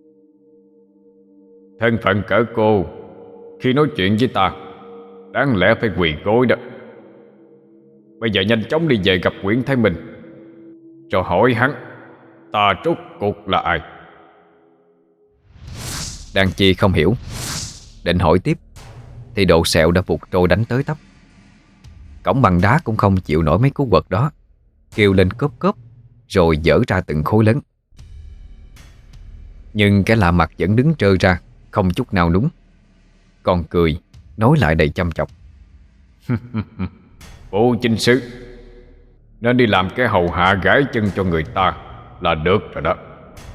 Thân phận cỡ cô khi nói chuyện với ta đáng lẽ phải quỳ gối đó. Bây giờ nhanh chóng đi về gặp Nguyễn Thái Minh, cho hỏi hắn ta rốt cuộc là ai. Đan Chi không hiểu, định hỏi tiếp thì Độ Sẹo đã vụt trôi đánh tới tấp. Cổng bằng đá cũng không chịu nổi mấy cú quật đó, kêu lên cốp cốp rồi dở ra từng khối lớn. Nhưng cái lạ mặt vẫn đứng trơ ra, không chút nào núng, còn cười nói lại đầy chăm chọc: Bố chính sứ nên đi làm cái hầu hạ gãi chân cho người ta là được rồi đó.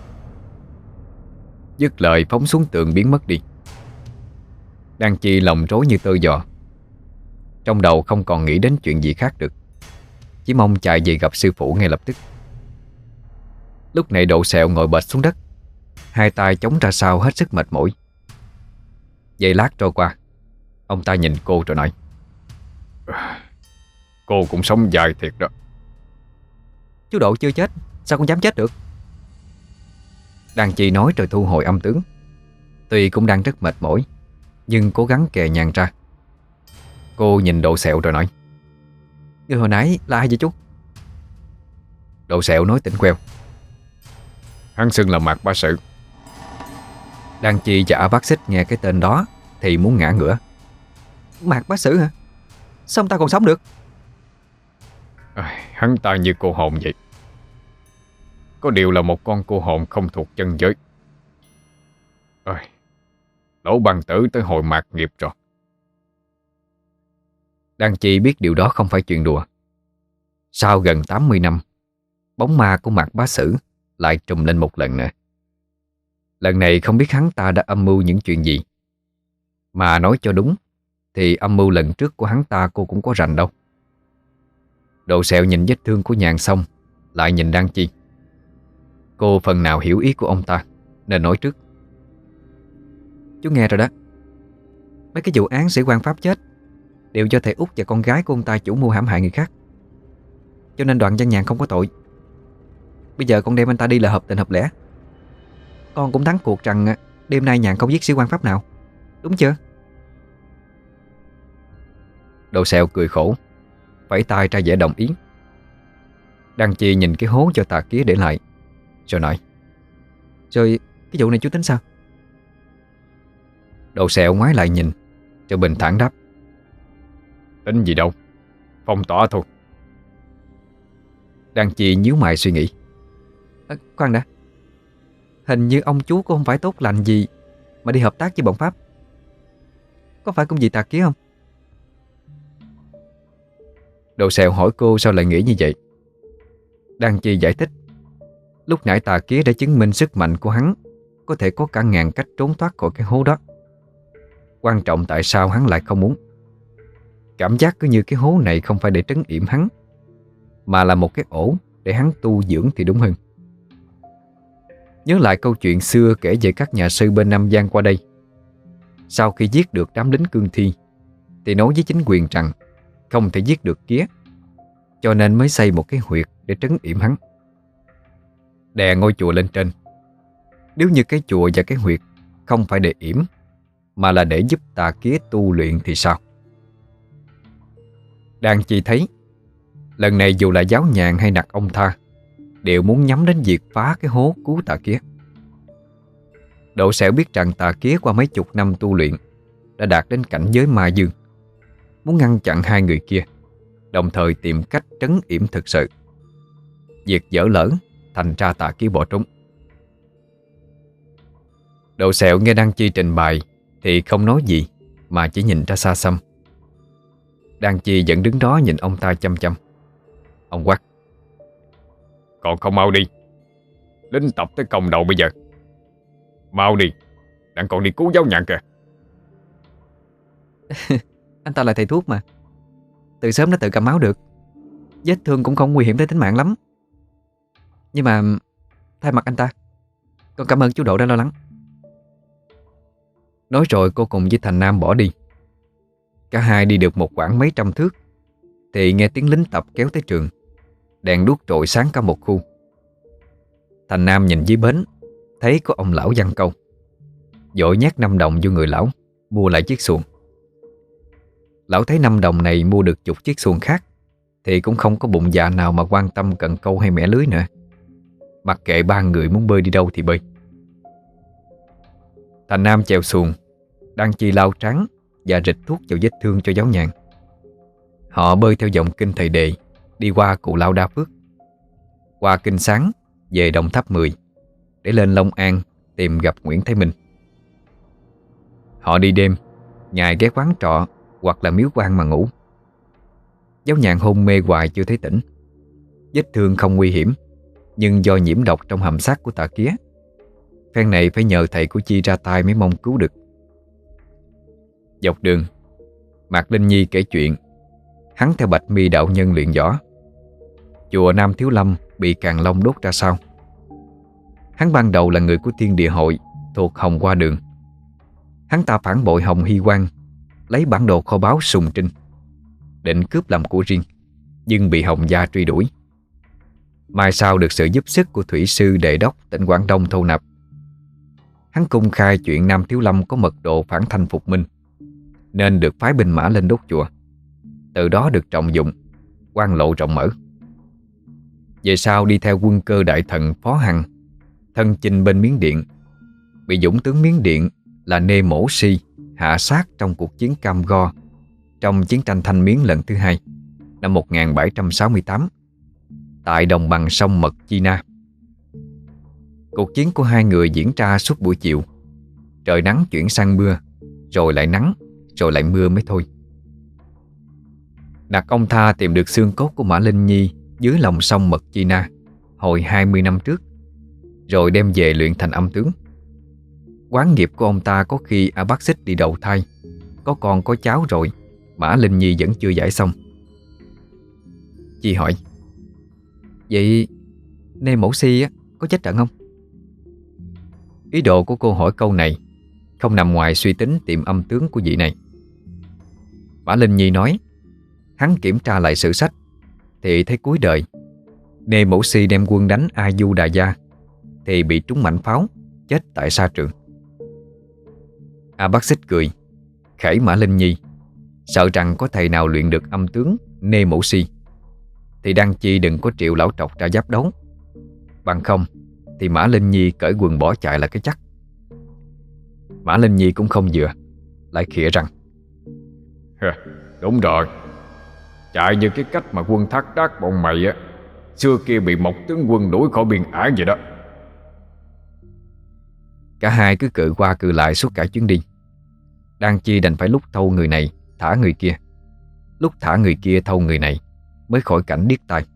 Dứt lời phóng xuống tường biến mất đi. Đan Chi lòng rối như tơ giò, trong đầu không còn nghĩ đến chuyện gì khác được, chỉ mong chạy về gặp sư phụ ngay lập tức. Lúc này Độ Sẹo ngồi bệt xuống đất, hai tay chống ra sau hết sức mệt mỏi. Giây lát trôi qua, ông ta nhìn cô rồi nói: Cô cũng sống dài thiệt đó. Chú Độ chưa chết, sao con dám chết được? Đan Chi nói rồi thu hồi âm tướng. Tuy cũng đang rất mệt mỏi, nhưng cố gắng kè nhàng ra. Cô nhìn Độ Sẹo rồi nói: Người hồi nãy là ai vậy chú? Độ Sẹo nói tỉnh queo. Hắn xưng là Mạc Bá Sử. Đan Chi và A Bác Xích nghe cái tên đó thì muốn ngã ngửa. Mạc Bá Sử hả? Sao ông ta còn sống được? À, hắn ta như cô hồn vậy. Có điều là một con cô hồn không thuộc chân giới. Ôi, Lỗ Bằng Tử tới hồi mạt nghiệp rồi. Đan Chi biết điều đó không phải chuyện đùa. Sau gần tám mươi năm, bóng ma của Mạc Bá Sử lại trùm lên một lần nữa. Lần này không biết hắn ta đã âm mưu những chuyện gì. Mà nói cho đúng thì âm mưu lần trước của hắn ta cô cũng có rành đâu. Độ Sẹo nhìn vết thương của Nhàn xong lại nhìn Đan Chi. Cô phần nào hiểu ý của ông ta nên nói trước. Chú nghe rồi đó. Mấy cái vụ án sĩ quan Pháp chết đều do thầy út và con gái của ông ta chủ mưu hãm hại người khác. Cho nên Đoàn Văn Nhàn không có tội. Bây giờ con đem anh ta đi là hợp tình hợp lẽ. Con cũng thắng cuộc rằng đêm nay Nhàn không giết sĩ quan Pháp nào. Đúng chưa? Độ Sẹo cười khổ, vẫy tay ra vẻ đồng ý. Đan Chi nhìn cái hố cho Tà Kía để lại rồi nói: Rồi cái vụ này chú tính sao? Độ Sẹo ngoái lại nhìn rồi bình thản đáp: Tính gì đâu, phong tỏa thôi. Đan Chi nhíu mày suy nghĩ. À, khoan đã. Hình như ông chú cũng không phải tốt lành gì mà đi hợp tác với bọn Pháp. Có phải cũng vì Tà Kía không? Độ Sẹo hỏi cô sao lại nghĩ như vậy. Đan Chi giải thích: lúc nãy Tà Kía đã chứng minh sức mạnh của hắn có thể có cả ngàn cách trốn thoát khỏi cái hố đó. Quan trọng tại sao hắn lại không muốn. Cảm giác cứ như cái hố này không phải để trấn yểm hắn, mà là một cái ổ để hắn tu dưỡng thì đúng hơn. Nhớ lại câu chuyện xưa kể về các nhà sư bên Nam Giang qua đây. Sau khi giết được đám lính cương thi thì nói với chính quyền rằng không thể giết được Kía, cho nên mới xây một cái huyệt để trấn yểm hắn, đè ngôi chùa lên trên. Nếu như cái chùa và cái huyệt không phải để yểm mà là để giúp Tà Kía tu luyện thì sao? Đan Chi thấy lần này dù là giáo nhàn hay nặc ông Tha đều muốn nhắm đến việc phá cái hố cứu Tà Kía. Độ Sẹo biết rằng Tà Kía qua mấy chục năm tu luyện đã đạt đến cảnh giới ma dương, muốn ngăn chặn hai người kia, đồng thời tìm cách trấn yểm thực sự. Việc dở lỡ thành ra Tà Kía bỏ trốn. Độ Sẹo nghe Đan Chi trình bày thì không nói gì mà chỉ nhìn ra xa xăm. Đan Chi vẫn đứng đó nhìn ông ta chăm chăm. Ông quát: Còn không mau đi, lính tập tới công đầu bây giờ. Mau đi, đang còn đi cứu giáo nhạn kìa. Anh ta là thầy thuốc mà, từ sớm đã tự cầm máu được. Vết thương cũng không nguy hiểm tới tính mạng lắm. Nhưng mà thay mặt anh ta, con cảm ơn chú Độ đã lo lắng. Nói rồi cô cùng với Thành Nam bỏ đi. Cả hai đi được một quãng mấy trăm thước thì nghe tiếng lính tập kéo tới trường. Đèn đuốc trội sáng cả một khu. Thành Nam nhìn dưới bến, thấy có ông lão giăng câu, vội nhét năm đồng vô người lão, mua lại chiếc xuồng. Lão thấy năm đồng này mua được chục chiếc xuồng khác thì cũng không có bụng dạ nào mà quan tâm cần câu hay mẻ lưới nữa. Mặc kệ ba người muốn bơi đi đâu thì bơi. Thành Nam chèo xuồng, Đan Chi lau trán và rịch thuốc vào vết thương cho giáo nhàn. Họ bơi theo dòng kinh Thầy Đề, đi qua Cù Lao Đa Phước, qua Kinh Sáng, về Đồng Tháp Mười, để lên Long An tìm gặp Nguyễn Thái Minh. Họ đi đêm, ngày ghé quán trọ hoặc là miếu quan mà ngủ. Giáo nhàn hôn mê hoài chưa thấy tỉnh. Vết thương không nguy hiểm, nhưng do nhiễm độc trong hầm xác của Tà Kía. Phen này phải nhờ thầy của Chi ra tay mới mong cứu được. Dọc đường, Mạc Linh Nhi kể chuyện hắn theo Bạch Mi đạo nhân luyện võ, chùa Nam Thiếu Lâm bị Càn Long đốt ra sao. Hắn ban đầu là người của Thiên Địa Hội thuộc Hồng Hoa Đường. Hắn ta phản bội Hồng Hy Quang, lấy bản đồ kho báu Sùng Trinh, định cướp làm của riêng, nhưng bị Hồng Gia truy đuổi. Mai sau được sự giúp sức của Thủy sư Đệ Đốc tỉnh Quảng Đông thâu nạp. Hắn cung khai chuyện Nam Thiếu Lâm có mật độ phản thanh phục minh, nên được phái binh mã lên đốt chùa, từ đó được trọng dụng, quan lộ rộng mở. Về sau đi theo quân cơ đại thần Phó Hằng thân chinh bên Miến Điện, bị dũng tướng Miến Điện là Nê Mỗ Si hạ sát trong cuộc chiến Cam Go trong chiến tranh Thanh Miến lần thứ hai năm một nghìn bảy trăm sáu mươi tám tại đồng bằng sông Mật Chi Na. Cuộc chiến của hai người diễn ra suốt buổi chiều. Trời nắng chuyển sang mưa, rồi lại nắng, rồi lại mưa mới thôi. Đặt ông Tha tìm được xương cốt của Mã Linh Nhi dưới lòng sông Mật Chi Na hồi hai mươi năm trước, rồi đem về luyện thành âm tướng. Quán nghiệp của ông ta có khi A Bác Xích đi đầu thai, có con có cháu rồi, Mã Linh Nhi vẫn chưa giải xong. Chi hỏi: Vậy Nê Mỗ Si á, có chết trận không? Ý đồ của cô hỏi câu này không nằm ngoài suy tính tìm âm tướng của vị này. Mã Linh Nhi nói hắn kiểm tra lại sử sách thì thấy cuối đời Nê Mỗ Si đem quân đánh A Du Đà Gia thì bị trúng mảnh pháo, chết tại sa trường. A Bác Xích cười khẩy Mã Linh Nhi, sợ rằng có thầy nào luyện được âm tướng Nê Mỗ Si thì Đăng Chi đừng có triệu lão trọc ra giáp đấu, bằng không thì Mã Linh Nhi cởi quần bỏ chạy là cái chắc. Mã Linh Nhi cũng không vừa, lại khịa rằng: Đúng rồi, chạy như cái cách mà quân Thác Đác bọn mày á xưa kia bị Mộc tướng quân đuổi khỏi biên ải vậy đó. Cả hai cứ cự qua cự lại suốt cả chuyến đi. Đan Chi đành phải lúc thâu người này thả người kia, lúc thả người kia thâu người này, mới khỏi cảnh điếc tai.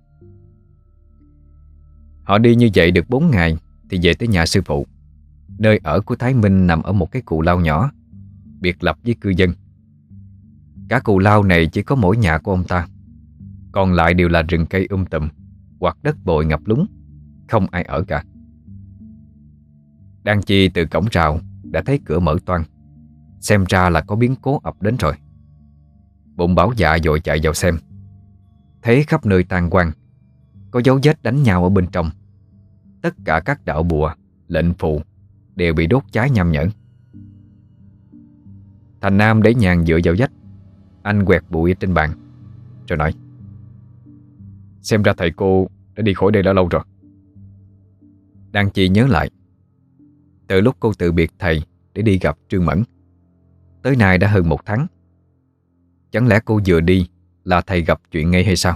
Họ đi như vậy được bốn ngày thì về tới nhà sư phụ. Nơi ở của Thái Minh nằm ở một cái cù lao nhỏ, biệt lập với cư dân. Cả cù lao này chỉ có mỗi nhà của ông ta, còn lại đều là rừng cây um tùm hoặc đất bội ngập lúng, không ai ở cả. Đan Chi từ cổng rào đã thấy cửa mở toang, xem ra là có biến cố ập đến rồi. Bụng bảo dạ vội chạy vào xem, thấy khắp nơi tàn quang, có dấu vết đánh nhau ở bên trong. Tất cả các đạo bùa, lệnh phù đều bị đốt cháy nham nhở. Thành Nam để nhàn dựa vào vách, anh quẹt bụi trên bàn rồi nói: Xem ra thầy cô đã đi khỏi đây đã lâu rồi. Đan Chi nhớ lại, từ lúc cô từ biệt thầy để đi gặp Trương Mẫn tới nay đã hơn một tháng. Chẳng lẽ cô vừa đi là thầy gặp chuyện ngay hay sao?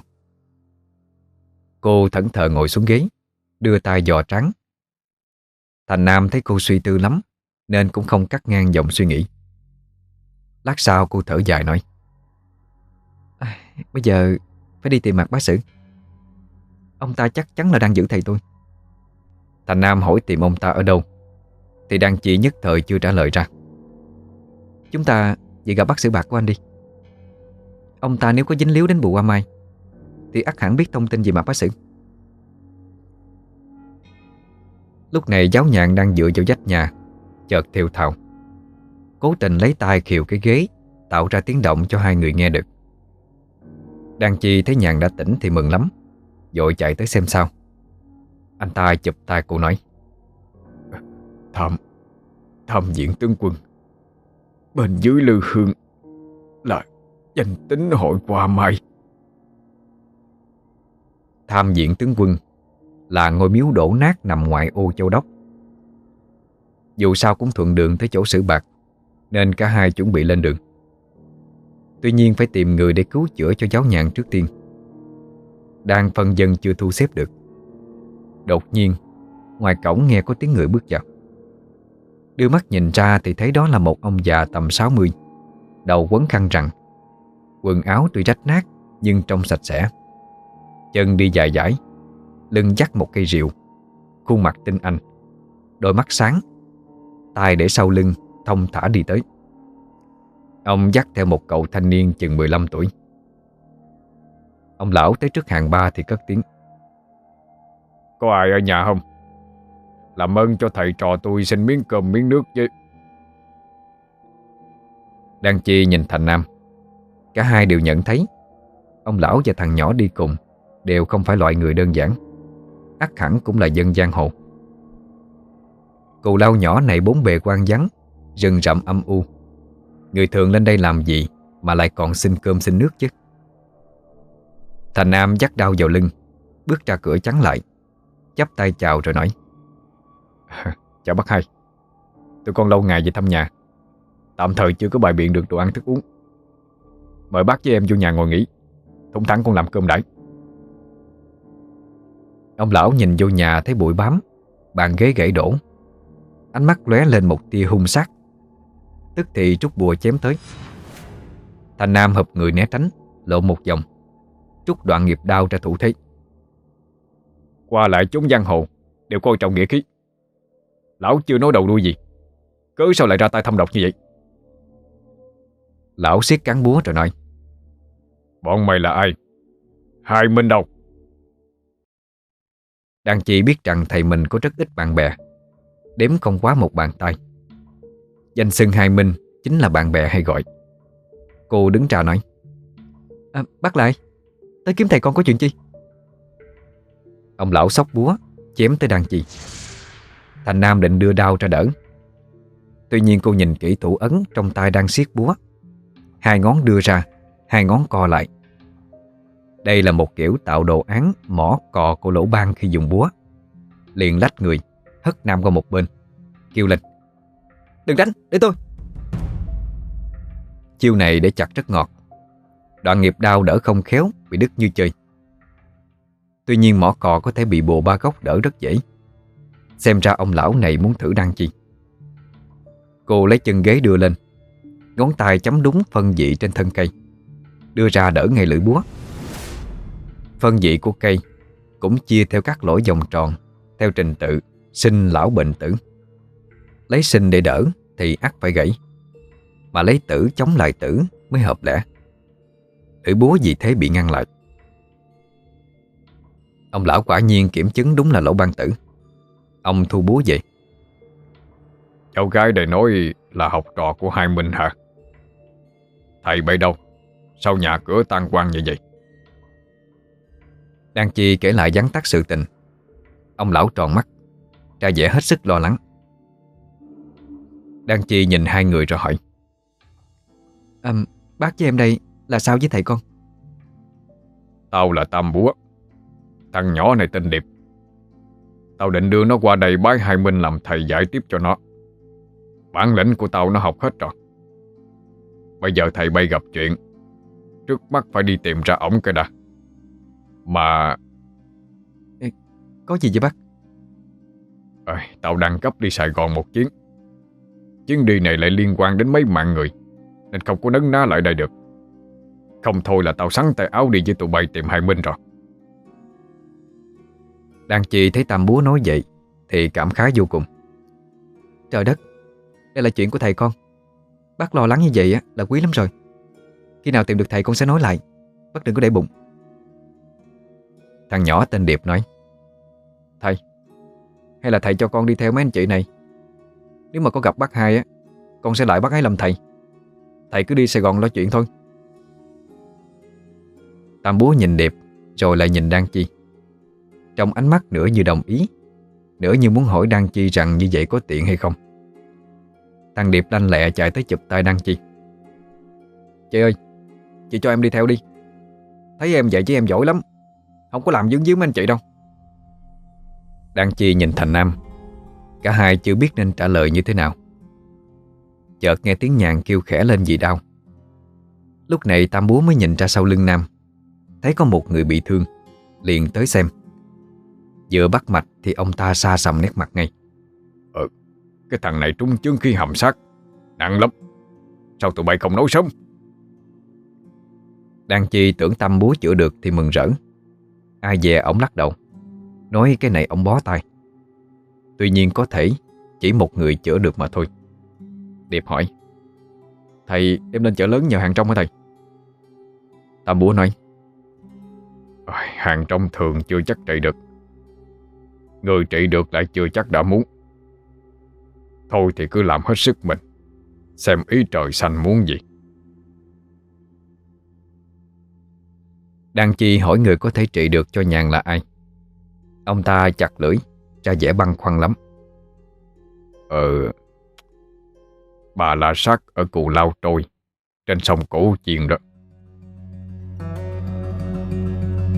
Cô thẫn thờ ngồi xuống ghế, đưa tay dò trán. Thành Nam thấy cô suy tư lắm nên cũng không cắt ngang dòng suy nghĩ. Lát sau cô thở dài nói: à, Bây giờ phải đi tìm Mạc Bá Sử. Ông ta chắc chắn là đang giữ thầy tôi. Thành Nam hỏi tìm ông ta ở đâu thì Đan Chi nhất thời chưa trả lời ra. Chúng ta về gặp bác Sử Bạc của anh đi. Ông ta nếu có dính líu đến vụ Hoa Mai thì ắt hẳn biết thông tin về Mạc Bá Sử. Lúc này giáo nhạn đang dựa vào vách nhà, chợt thều thào, cố tình lấy tay khều cái ghế, tạo ra tiếng động cho hai người nghe được. Đan Chi thấy nhàn đã tỉnh thì mừng lắm, vội chạy tới xem sao. Anh ta chụp tay cô nói: Tham Tham diện tướng quân, bên dưới Lư Hương là danh tính hội Hoa Mai. Tham diện tướng quân là ngôi miếu đổ nát nằm ngoại ô Châu Đốc. Dù sao cũng thuận đường tới chỗ Sử Bạc, nên cả hai chuẩn bị lên đường. Tuy nhiên phải tìm người để cứu chữa cho giáo nhạn trước tiên. Đang phân dân chưa thu xếp được. Đột nhiên ngoài cổng nghe có tiếng người bước vào. Đưa mắt nhìn ra thì thấy đó là một ông già tầm sáu mươi, đầu quấn khăn rằn, quần áo tuy rách nát nhưng trông sạch sẽ, chân đi dài dãi, lưng dắt một cây rìu, khuôn mặt tinh anh, đôi mắt sáng, tay để sau lưng, thong thả đi tới. Ông dắt theo một cậu thanh niên chừng mười lăm tuổi. Ông lão tới trước hàng ba thì cất tiếng: Có ai ở nhà không? Làm ơn cho thầy trò tôi xin miếng cơm miếng nước chứ. Đan Chi nhìn Thành Nam. Cả hai đều nhận thấy ông lão và thằng nhỏ đi cùng đều không phải loại người đơn giản, ắt hẳn cũng là dân giang hồ. Cù lao nhỏ này bốn bề quang vắng, rừng rậm âm u. Người thường lên đây làm gì mà lại còn xin cơm xin nước chứ? Thành Nam dắt đao vào lưng, bước ra cửa chắn lại, chắp tay chào rồi nói: Chào bác hai. Tụi con lâu ngày về thăm nhà, tạm thời chưa có bày biện được đồ ăn thức uống. Mời bác với em vô nhà ngồi nghỉ, thủng thẳng con làm cơm đãi. Ông lão nhìn vô nhà thấy bụi bám, bàn ghế gãy đổ, ánh mắt lóe lên một tia hung sát, tức thì trút bùa chém tới. Thành Nam hợp người né tránh, lộ một vòng, trút đoạn nghiệp đao ra thủ thế. Qua lại chốn giang hồ đều coi trọng nghĩa khí. Lão chưa nói đầu đuôi gì, cớ sao lại ra tay thâm độc như vậy? Lão siết cán búa rồi nói: Bọn mày là ai? Hai Minh đâu? Đan Chi biết rằng thầy mình có rất ít bạn bè, đếm không quá một bàn tay. Danh xưng Hai Minh chính là bạn bè hay gọi. Cô đứng ra nói: à, Bác lại, tới kiếm thầy con có chuyện chi? Ông lão xốc búa chém tới Đan Chi. Thành Nam định đưa đao ra đỡ, tuy nhiên cô nhìn kỹ thủ ấn trong tay đang siết búa, hai ngón đưa ra, hai ngón co lại. Đây là một kiểu tạo đồ án mỏ cò của lỗ ban khi dùng búa. Liền lách người, hất Nam qua một bên, kêu lên: Đừng đánh, để tôi. Chiêu này để chặt rất ngọt. Đoạn nghiệp đao đỡ không khéo, bị đứt như chơi. Tuy nhiên mỏ cò có thể bị bồ ba góc đỡ rất dễ. Xem ra ông lão này muốn thử Đan Chi. Cô lấy chân ghế đưa lên, ngón tay chấm đúng phân vị trên thân cây, đưa ra đỡ ngay lưỡi búa. Phân vị của cây cũng chia theo các lỗ vòng tròn, theo trình tự sinh lão bệnh tử. Lấy sinh để đỡ thì ắt phải gãy, mà lấy tử chống lại tử mới hợp lẽ. Lưỡi búa vì thế bị ngăn lại. Ông lão quả nhiên kiểm chứng đúng là lỗ ban tử. Ông thu búa về. Cháu gái đây nói là học trò của Hai Minh hả? Thầy bay đâu? Sao nhà cửa tan hoang như vậy? Đan Chi kể lại vắn tắt sự tình. Ông lão tròn mắt, ra vẻ hết sức lo lắng. Đan Chi nhìn hai người rồi hỏi: à, Bác với em đây là sao với thầy con? Tao là Tam Búa. Thằng nhỏ này tên Điệp. Tao định đưa nó qua đây bái Hai Minh làm thầy dạy tiếp cho nó. Bản lĩnh của tao nó học hết rồi. Bây giờ thầy bay gặp chuyện, trước mắt phải đi tìm ra ổng cái đã. Mà Ê, có gì vậy bác? à, Tao đang cấp đi Sài Gòn một chuyến. Chuyến đi này lại liên quan đến mấy mạng người, nên không có nấn ná lại đây được. Không thôi là tao xắn tay áo đi với tụi bay tìm Hai Minh rồi. Đan Chi thấy Tam Búa nói vậy thì cảm khái vô cùng. Trời đất, đây là chuyện của thầy con. Bác lo lắng như vậy á là quý lắm rồi. Khi nào tìm được thầy con sẽ nói lại, bác đừng có để bụng. Thằng nhỏ tên Điệp nói: Thầy, hay là thầy cho con đi theo mấy anh chị này. Nếu mà có gặp bác hai á, con sẽ lại bác ấy làm thầy. Thầy cứ đi Sài Gòn lo chuyện thôi. Tam Búa nhìn Điệp rồi lại nhìn Đan Chi. Trong ánh mắt nửa như đồng ý, nửa như muốn hỏi Đan Chi rằng như vậy có tiện hay không. Thằng Điệp lanh lẹ chạy tới chụp tay Đan Chi: Chị ơi, chị cho em đi theo đi. Thấy em vậy chứ em giỏi lắm, không có làm dướng dưới mấy anh chị đâu. Đan Chi nhìn Thành Nam. Cả hai chưa biết nên trả lời như thế nào. Chợt nghe tiếng nhàn kêu khẽ lên vì đau. Lúc này Tam Búa mới nhìn ra sau lưng Nam, thấy có một người bị thương, liền tới xem. Vừa bắt mạch thì ông ta sa sầm nét mặt ngay. Ừ, cái thằng này trúng chướng khí hầm sát, nặng lắm. Sao tụi bay không nói sớm? Đan Chi tưởng Tam Búa chữa được thì mừng rỡ. Ai dè ổng lắc đầu, nói cái này ổng bó tay. Tuy nhiên có thể chỉ một người chữa được mà thôi. Điệp hỏi: Thầy đem lên chợ lớn nhờ hàng trong hả thầy? Tam Búa nói: Hàng trong thường chưa chắc trị được. Người trị được lại chưa chắc đã muốn. Thôi thì cứ làm hết sức mình, xem ý trời xanh muốn gì. Đan Chi hỏi người có thể trị được cho nhàn là ai. Ông ta chặt lưỡi, ra vẻ băn khoăn lắm. Ờ Bà La Sát ở Cù Lao Trôi, trên sông Cổ Chiên đó.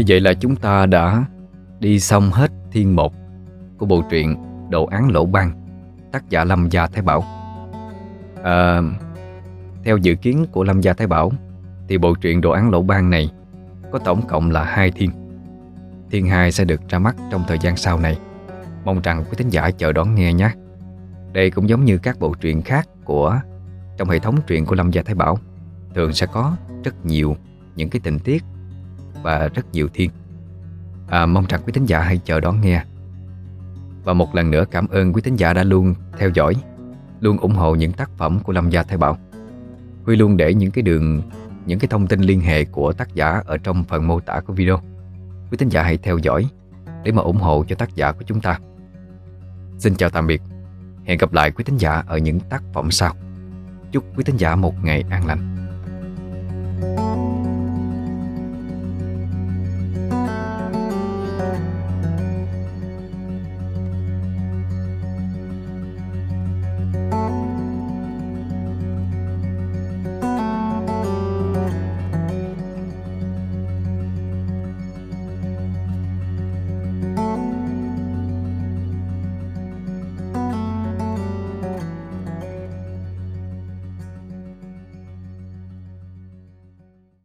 Như vậy là chúng ta đã đi xong hết thiên một của bộ truyện Đồ án lỗ ban, tác giả Lâm Gia Thái Bảo. à, Theo dự kiến của Lâm Gia Thái Bảo thì bộ truyện Đồ án lỗ ban này có tổng cộng là hai thiên. Thiên hai sẽ được ra mắt trong thời gian sau này. Mong rằng quý thính giả chờ đón nghe nhé. Đây cũng giống như các bộ truyện khác của trong hệ thống truyện của Lâm Gia Thái Bảo, thường sẽ có rất nhiều những cái tình tiết và rất nhiều thiên. à, Mong rằng quý thính giả hãy chờ đón nghe. Và một lần nữa cảm ơn quý thính giả đã luôn theo dõi, luôn ủng hộ những tác phẩm của Lâm Gia Thái Bảo. Huy luôn để những cái đường, những cái thông tin liên hệ của tác giả ở trong phần mô tả của video. Quý thính giả hãy theo dõi để mà ủng hộ cho tác giả của chúng ta. Xin chào tạm biệt. Hẹn gặp lại quý thính giả ở những tác phẩm sau. Chúc quý thính giả một ngày an lành.